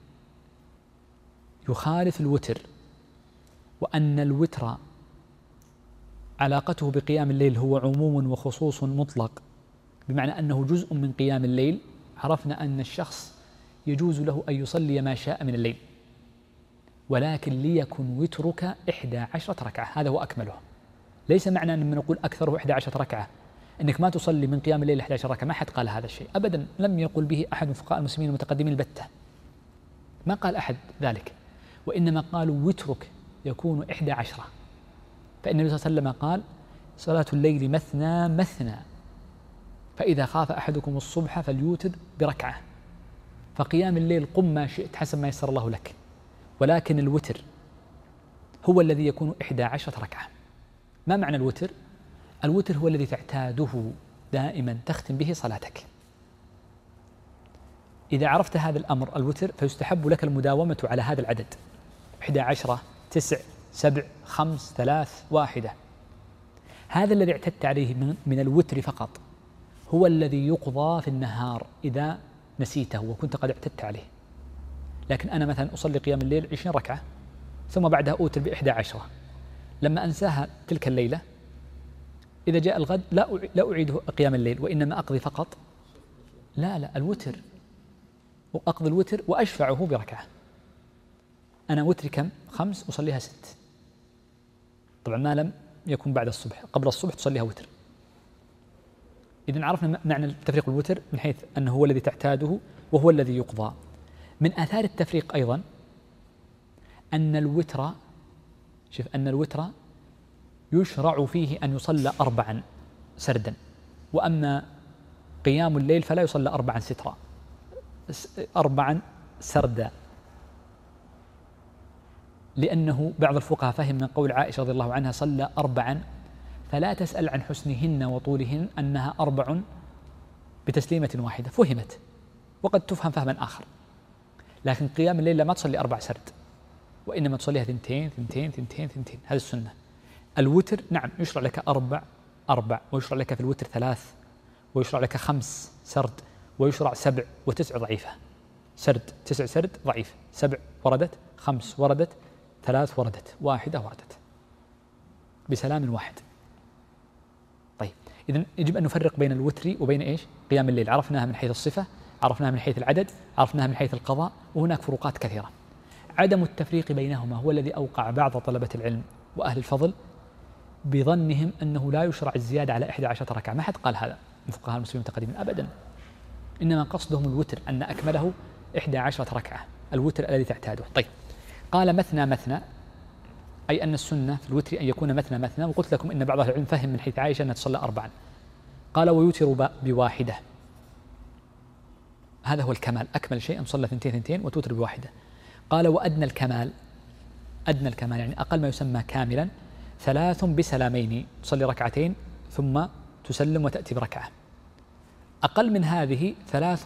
يخالف الوتر، وأن الوتر علاقته بقيام الليل هو عموم وخصوص مطلق، بمعنى أنه جزء من قيام الليل، عرفنا أن الشخص يجوز له أن يصلي ما شاء من الليل، ولكن ليكن وترك إحدى عشرة ركعة، هذا هو أكمله. ليس معنى أن نقول أكثره إحدى عشرة ركعة أنك ما تصلي من قيام الليل إحدى عشرة ركعة، ما حد قال هذا الشيء أبدا، لم يقل به أحد من فقهاء المسلمين المتقدمين البتة، ما قال أحد ذلك، وإنما قالوا وترك يكون إحدى عشرة. فإن النبي صلى الله عليه وسلم قال صلاة الليل مثنى مثنى، فإذا خاف أحدكم الصبح فليوتر بركعة. فقيام الليل قم ما شئت حسب ما يسر الله لك، ولكن الوتر هو الذي يكون إحدى عشرة ركعة. ما معنى الوتر؟ الوتر هو الذي تعتاده دائما تختم به صلاتك. إذا عرفت هذا الأمر الوتر فيستحب لك المداومة على هذا العدد، إحدى عشرة، تسع، سبع، خمس، ثلاث، واحدة. هذا الذي اعتدت عليه من, من الوتر فقط هو الذي يقضى في النهار إذا نسيته وكنت قد اعتدت عليه. لكن أنا مثلا أصلي قيام الليل عشرين ركعة ثم بعدها أوتر بإحدى عشرة، لما أنساها تلك الليلة إذا جاء الغد لا لا أعيد قيام الليل، وإنما أقضي فقط لا لا الوتر، وأقضي الوتر وأشفعه بركعة. أنا وتري كم؟ خمس، أصليها ست. طبعا ما لم يكن بعد الصبح، قبل الصبح تصليها وتر. إذن عرفنا معنى تفريق الوتر من حيث أنه هو الذي تعتاده وهو الذي يقضى. من آثار التفريق أيضا أن الوتر، شوف أن الوتر يشرع فيه أن يصلى أربعا سردا، وأما قيام الليل فلا يصلى أربعا سترا، أربعا سردا، لأنه بعض الفقهاء فهم من قول عائشة رضي الله عنها صلى أربعا، فلا تسأل عن حسنهن وطولهن أنها أربع بتسليمة واحدة، فهمت وقد تفهم فهما آخر. لكن قيام الليل ما تصلي أربع سرد، وإنما تصليها ثنتين ثنتين ثنتين ثنتين، هذه السنة. الوتر نعم يشرع لك أربع أربع، ويشرع لك في الوتر ثلاث، ويشرع لك خمس سرد، ويشرع سبع وتسع ضعيفة. سرد تسع سرد ضعيف، سبع وردت، خمس وردت، ثلاث وردت، واحدة وردت بسلام واحد. طيب إذن يجب أن نفرق بين الوتر وبين إيش؟ قيام الليل. عرفناها من حيث الصفة، عرفناها من حيث العدد، عرفناها من حيث القضاء، وهناك فروقات كثيرة. عدم التفريق بينهما هو الذي أوقع بعض طلبة العلم وأهل الفضل بظنهم أنه لا يشرع الزيادة على إحدى عشرة ركعة. ما حد قال هذا من فقهاء المسلمين المتقدمين أبدا، إنما قصدهم الوتر، أن أكمله إحدى عشرة ركعة، الوتر الذي تعتاده. طيب قال مثنى مثنى، أي أن السنة في الوتر أن يكون مثنى مثنى، وقلت لكم إن بعض أهل العلم فهم من حيث عائشة أنها تصلى أربعا. قال ويوتر بواحدة، هذا هو الكمال، أكمل شيء أن تصلى ثنتين ثنتين وتوتر بواحدة. قال وأدنى الكمال، أدنى الكمال يعني أقل ما يسمى كاملا، ثلاث بسلامين، تصلي ركعتين ثم تسلم وتأتي بركعة. أقل من هذه ثلاث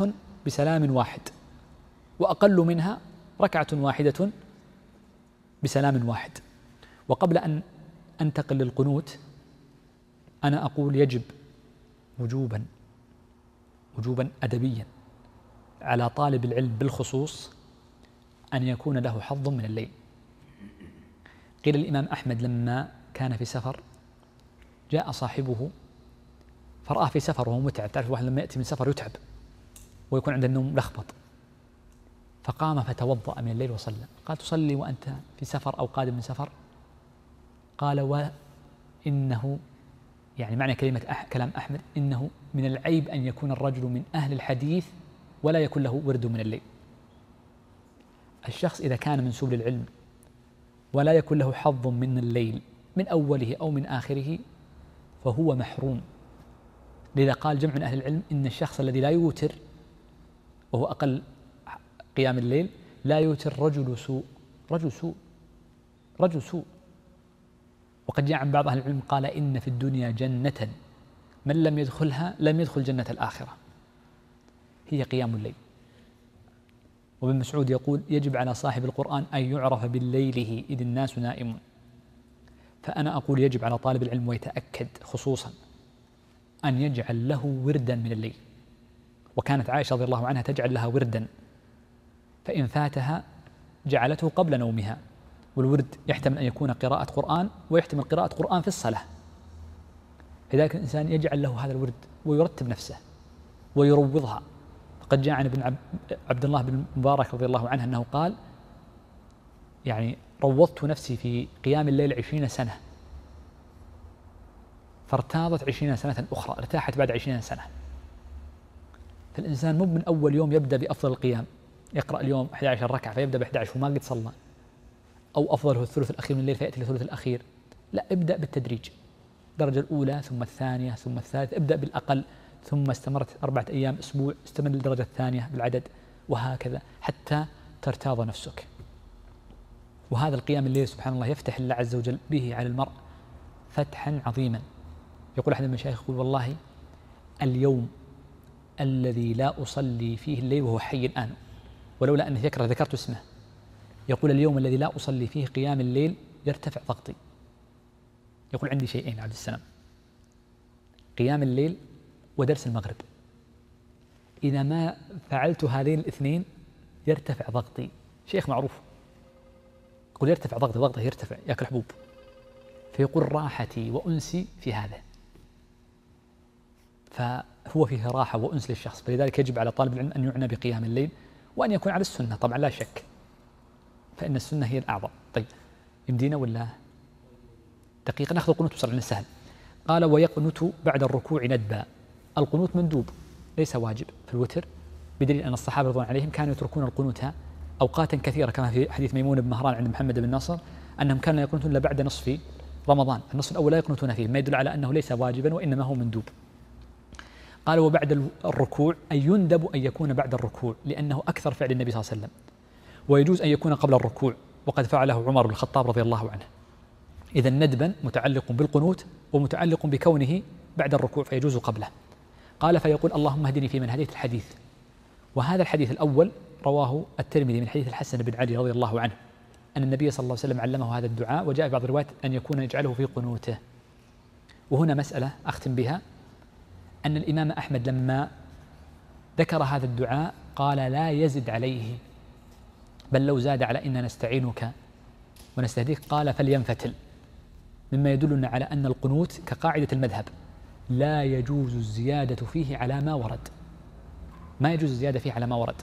بسلام واحد، وأقل منها ركعة واحدة بسلام واحد. وقبل أن أنتقل للقنوت أنا أقول يجب وجوبا وجوبا أدبيا على طالب العلم بالخصوص أن يكون له حظ من الليل. قيل الإمام أحمد لما كان في سفر جاء صاحبه فرآه في سفر وهو متعب، تعرف الواحد لما يأتي من سفر يتعب ويكون عنده النوم لخبط، فقام فتوضأ من الليل وصلى. قال تصلي وأنت في سفر أو قادم من سفر؟ قال وإنه يعني معنى كلمة أح كلام أحمد إنه من العيب أن يكون الرجل من أهل الحديث ولا يكون له ورد من الليل. الشخص إذا كان منسوب للعلم ولا يكون له حظ من الليل من أوله أو من آخره فهو محروم. لذا قال جمع من أهل العلم إن الشخص الذي لا يوتر وهو أقل قيام الليل لا يوتر رجل سوء، رجل سوء رجل سوء. وقد جاء عن بعض أهل العلم قال إن في الدنيا جنة من لم يدخلها لم يدخل جنة الآخرة، هي قيام الليل. وابن مسعود يقول يجب على صاحب القرآن أن يعرف بالليله إذ الناس نائمون. فأنا أقول يجب على طالب العلم ويتأكد خصوصا أن يجعل له وردا من الليل. وكانت عائشة رضي الله عنها تجعل لها وردا، فإن فاتها جعلته قبل نومها. والورد يحتمل أن يكون قراءة قرآن ويحتمل قراءة قرآن في الصلاة، لذلك الإنسان يجعل له هذا الورد ويرتب نفسه ويروضها. فقد جاء عن ابن عبد الله بن مبارك رضي الله عنه أنه قال يعني روضت نفسي في قيام الليل عشرين سنة فارتاضت عشرين سنة أخرى، ارتاحت بعد عشرين سنة. فالإنسان مو من أول يوم يبدأ بأفضل القيام، يقرأ اليوم أحد عشر ركعة فيبدأ بأحد عشر وما قد صلى، أو أفضله الثلث الأخير من الليل فيأتي للثلث الأخير. لا، ابدأ بالتدريج، الدرجة الأولى ثم الثانية ثم الثالثة، ابدأ بالأقل ثم استمرت أربعة أيام أسبوع استمر للدرجة الثانية بالعدد، وهكذا حتى ترتاض نفسك. وهذا القيام الليل سبحان الله يفتح الله عز وجل به على المرء فتحا عظيما. يقول أحد المشايخ يقول والله اليوم الذي لا أصلي فيه الليل وهو حي الآن ولولا أني ذكر ذكرت اسمه، يقول اليوم الذي لا أصلي فيه قيام الليل يرتفع ضغطي. يقول عندي شيئين عبد السلام، قيام الليل ودرس المغرب، إذا ما فعلت هذين الاثنين يرتفع ضغطي. شيخ معروف يقول يرتفع ضغطي، ضغطه يرتفع يأكل حبوب، فيقول راحتي وأنسي في هذا. فهو فيه راحة وأنس للشخص، فلذلك يجب على طالب العلم أن يعنى بقيام الليل وأن يكون على السنة طبعا لا شك، فإن السنة هي الأعظم. طيب يمدينا ولا دقيقة نأخذ القنوت بسرعة لأنه سهل. قال ويقنت بعد الركوع ندبا. القنوت مندوب ليس واجب في الوتر، بدليل أن الصحابة رضوان عليهم كانوا يتركون القنوت أوقاتا كثيرة كما في حديث ميمون بن مهران عند محمد بن ناصر أنهم كانوا يقنتون إلا بعد نصف رمضان، النصف الأول لا يقنتون فيه، ما يدل على أنه ليس واجبا وإنما هو مندوب. قال وبعد الركوع أي يندب أن يكون بعد الركوع لأنه أكثر فعل النبي صلى الله عليه وسلم، ويجوز أن يكون قبل الركوع وقد فعله عمر بن الخطاب رضي الله عنه. إذا ندبا متعلق بالقنوت ومتعلق بكونه بعد الركوع فيجوز قبله. قال فيقول اللهم اهدني فيمن هديت الحديث. وهذا الحديث الأول رواه الترمذي من حديث الحسن بن علي رضي الله عنه أن النبي صلى الله عليه وسلم علمه هذا الدعاء، وجاء في بعض الروايات أن يكون يجعله في قنوته. وهنا مسألة أختم بها، أن الإمام أحمد لما ذكر هذا الدعاء قال لا يزد عليه، بل لو زاد على إنا نستعينك ونستهديك قال فلينفتل، مما يدلنا على أن القنوت كقاعدة المذهب لا يجوز الزيادة فيه على ما ورد، ما يجوز الزيادة فيه على ما ورد،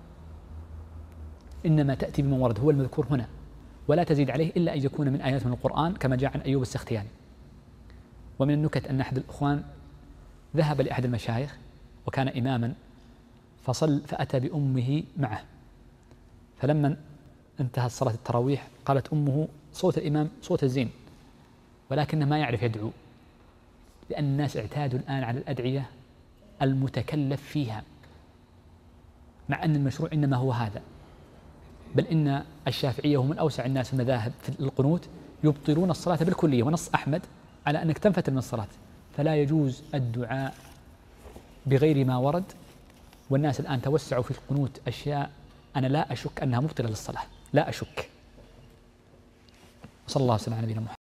إنما تأتي بما ورد هو المذكور هنا، ولا تزيد عليه إلا أن يكون من آيات من القرآن كما جاء عن أيوب السختياني. ومن النكت أن أحد الأخوان ذهب لأحد المشايخ وكان إماما فصل فأتى بأمه معه، فلما انتهت صلاة التراويح قالت أمه صوت الإمام صوت الزين ولكنه ما يعرف يدعو، لأن الناس اعتادوا الآن على الأدعية المتكلف فيها، مع أن المشروع إنما هو هذا. بل إن الشافعية هم من أوسع الناس في المذاهب في القنوت يبطلون الصلاة بالكلية، ونص أحمد على أنك تنفتل من الصلاة، فلا يجوز الدعاء بغير ما ورد والناس الآن توسعوا في القنوت أشياء أنا لا أشك أنها مبطلة للصلاة، لا أشك. صلى الله وسلم على نبينا محمد.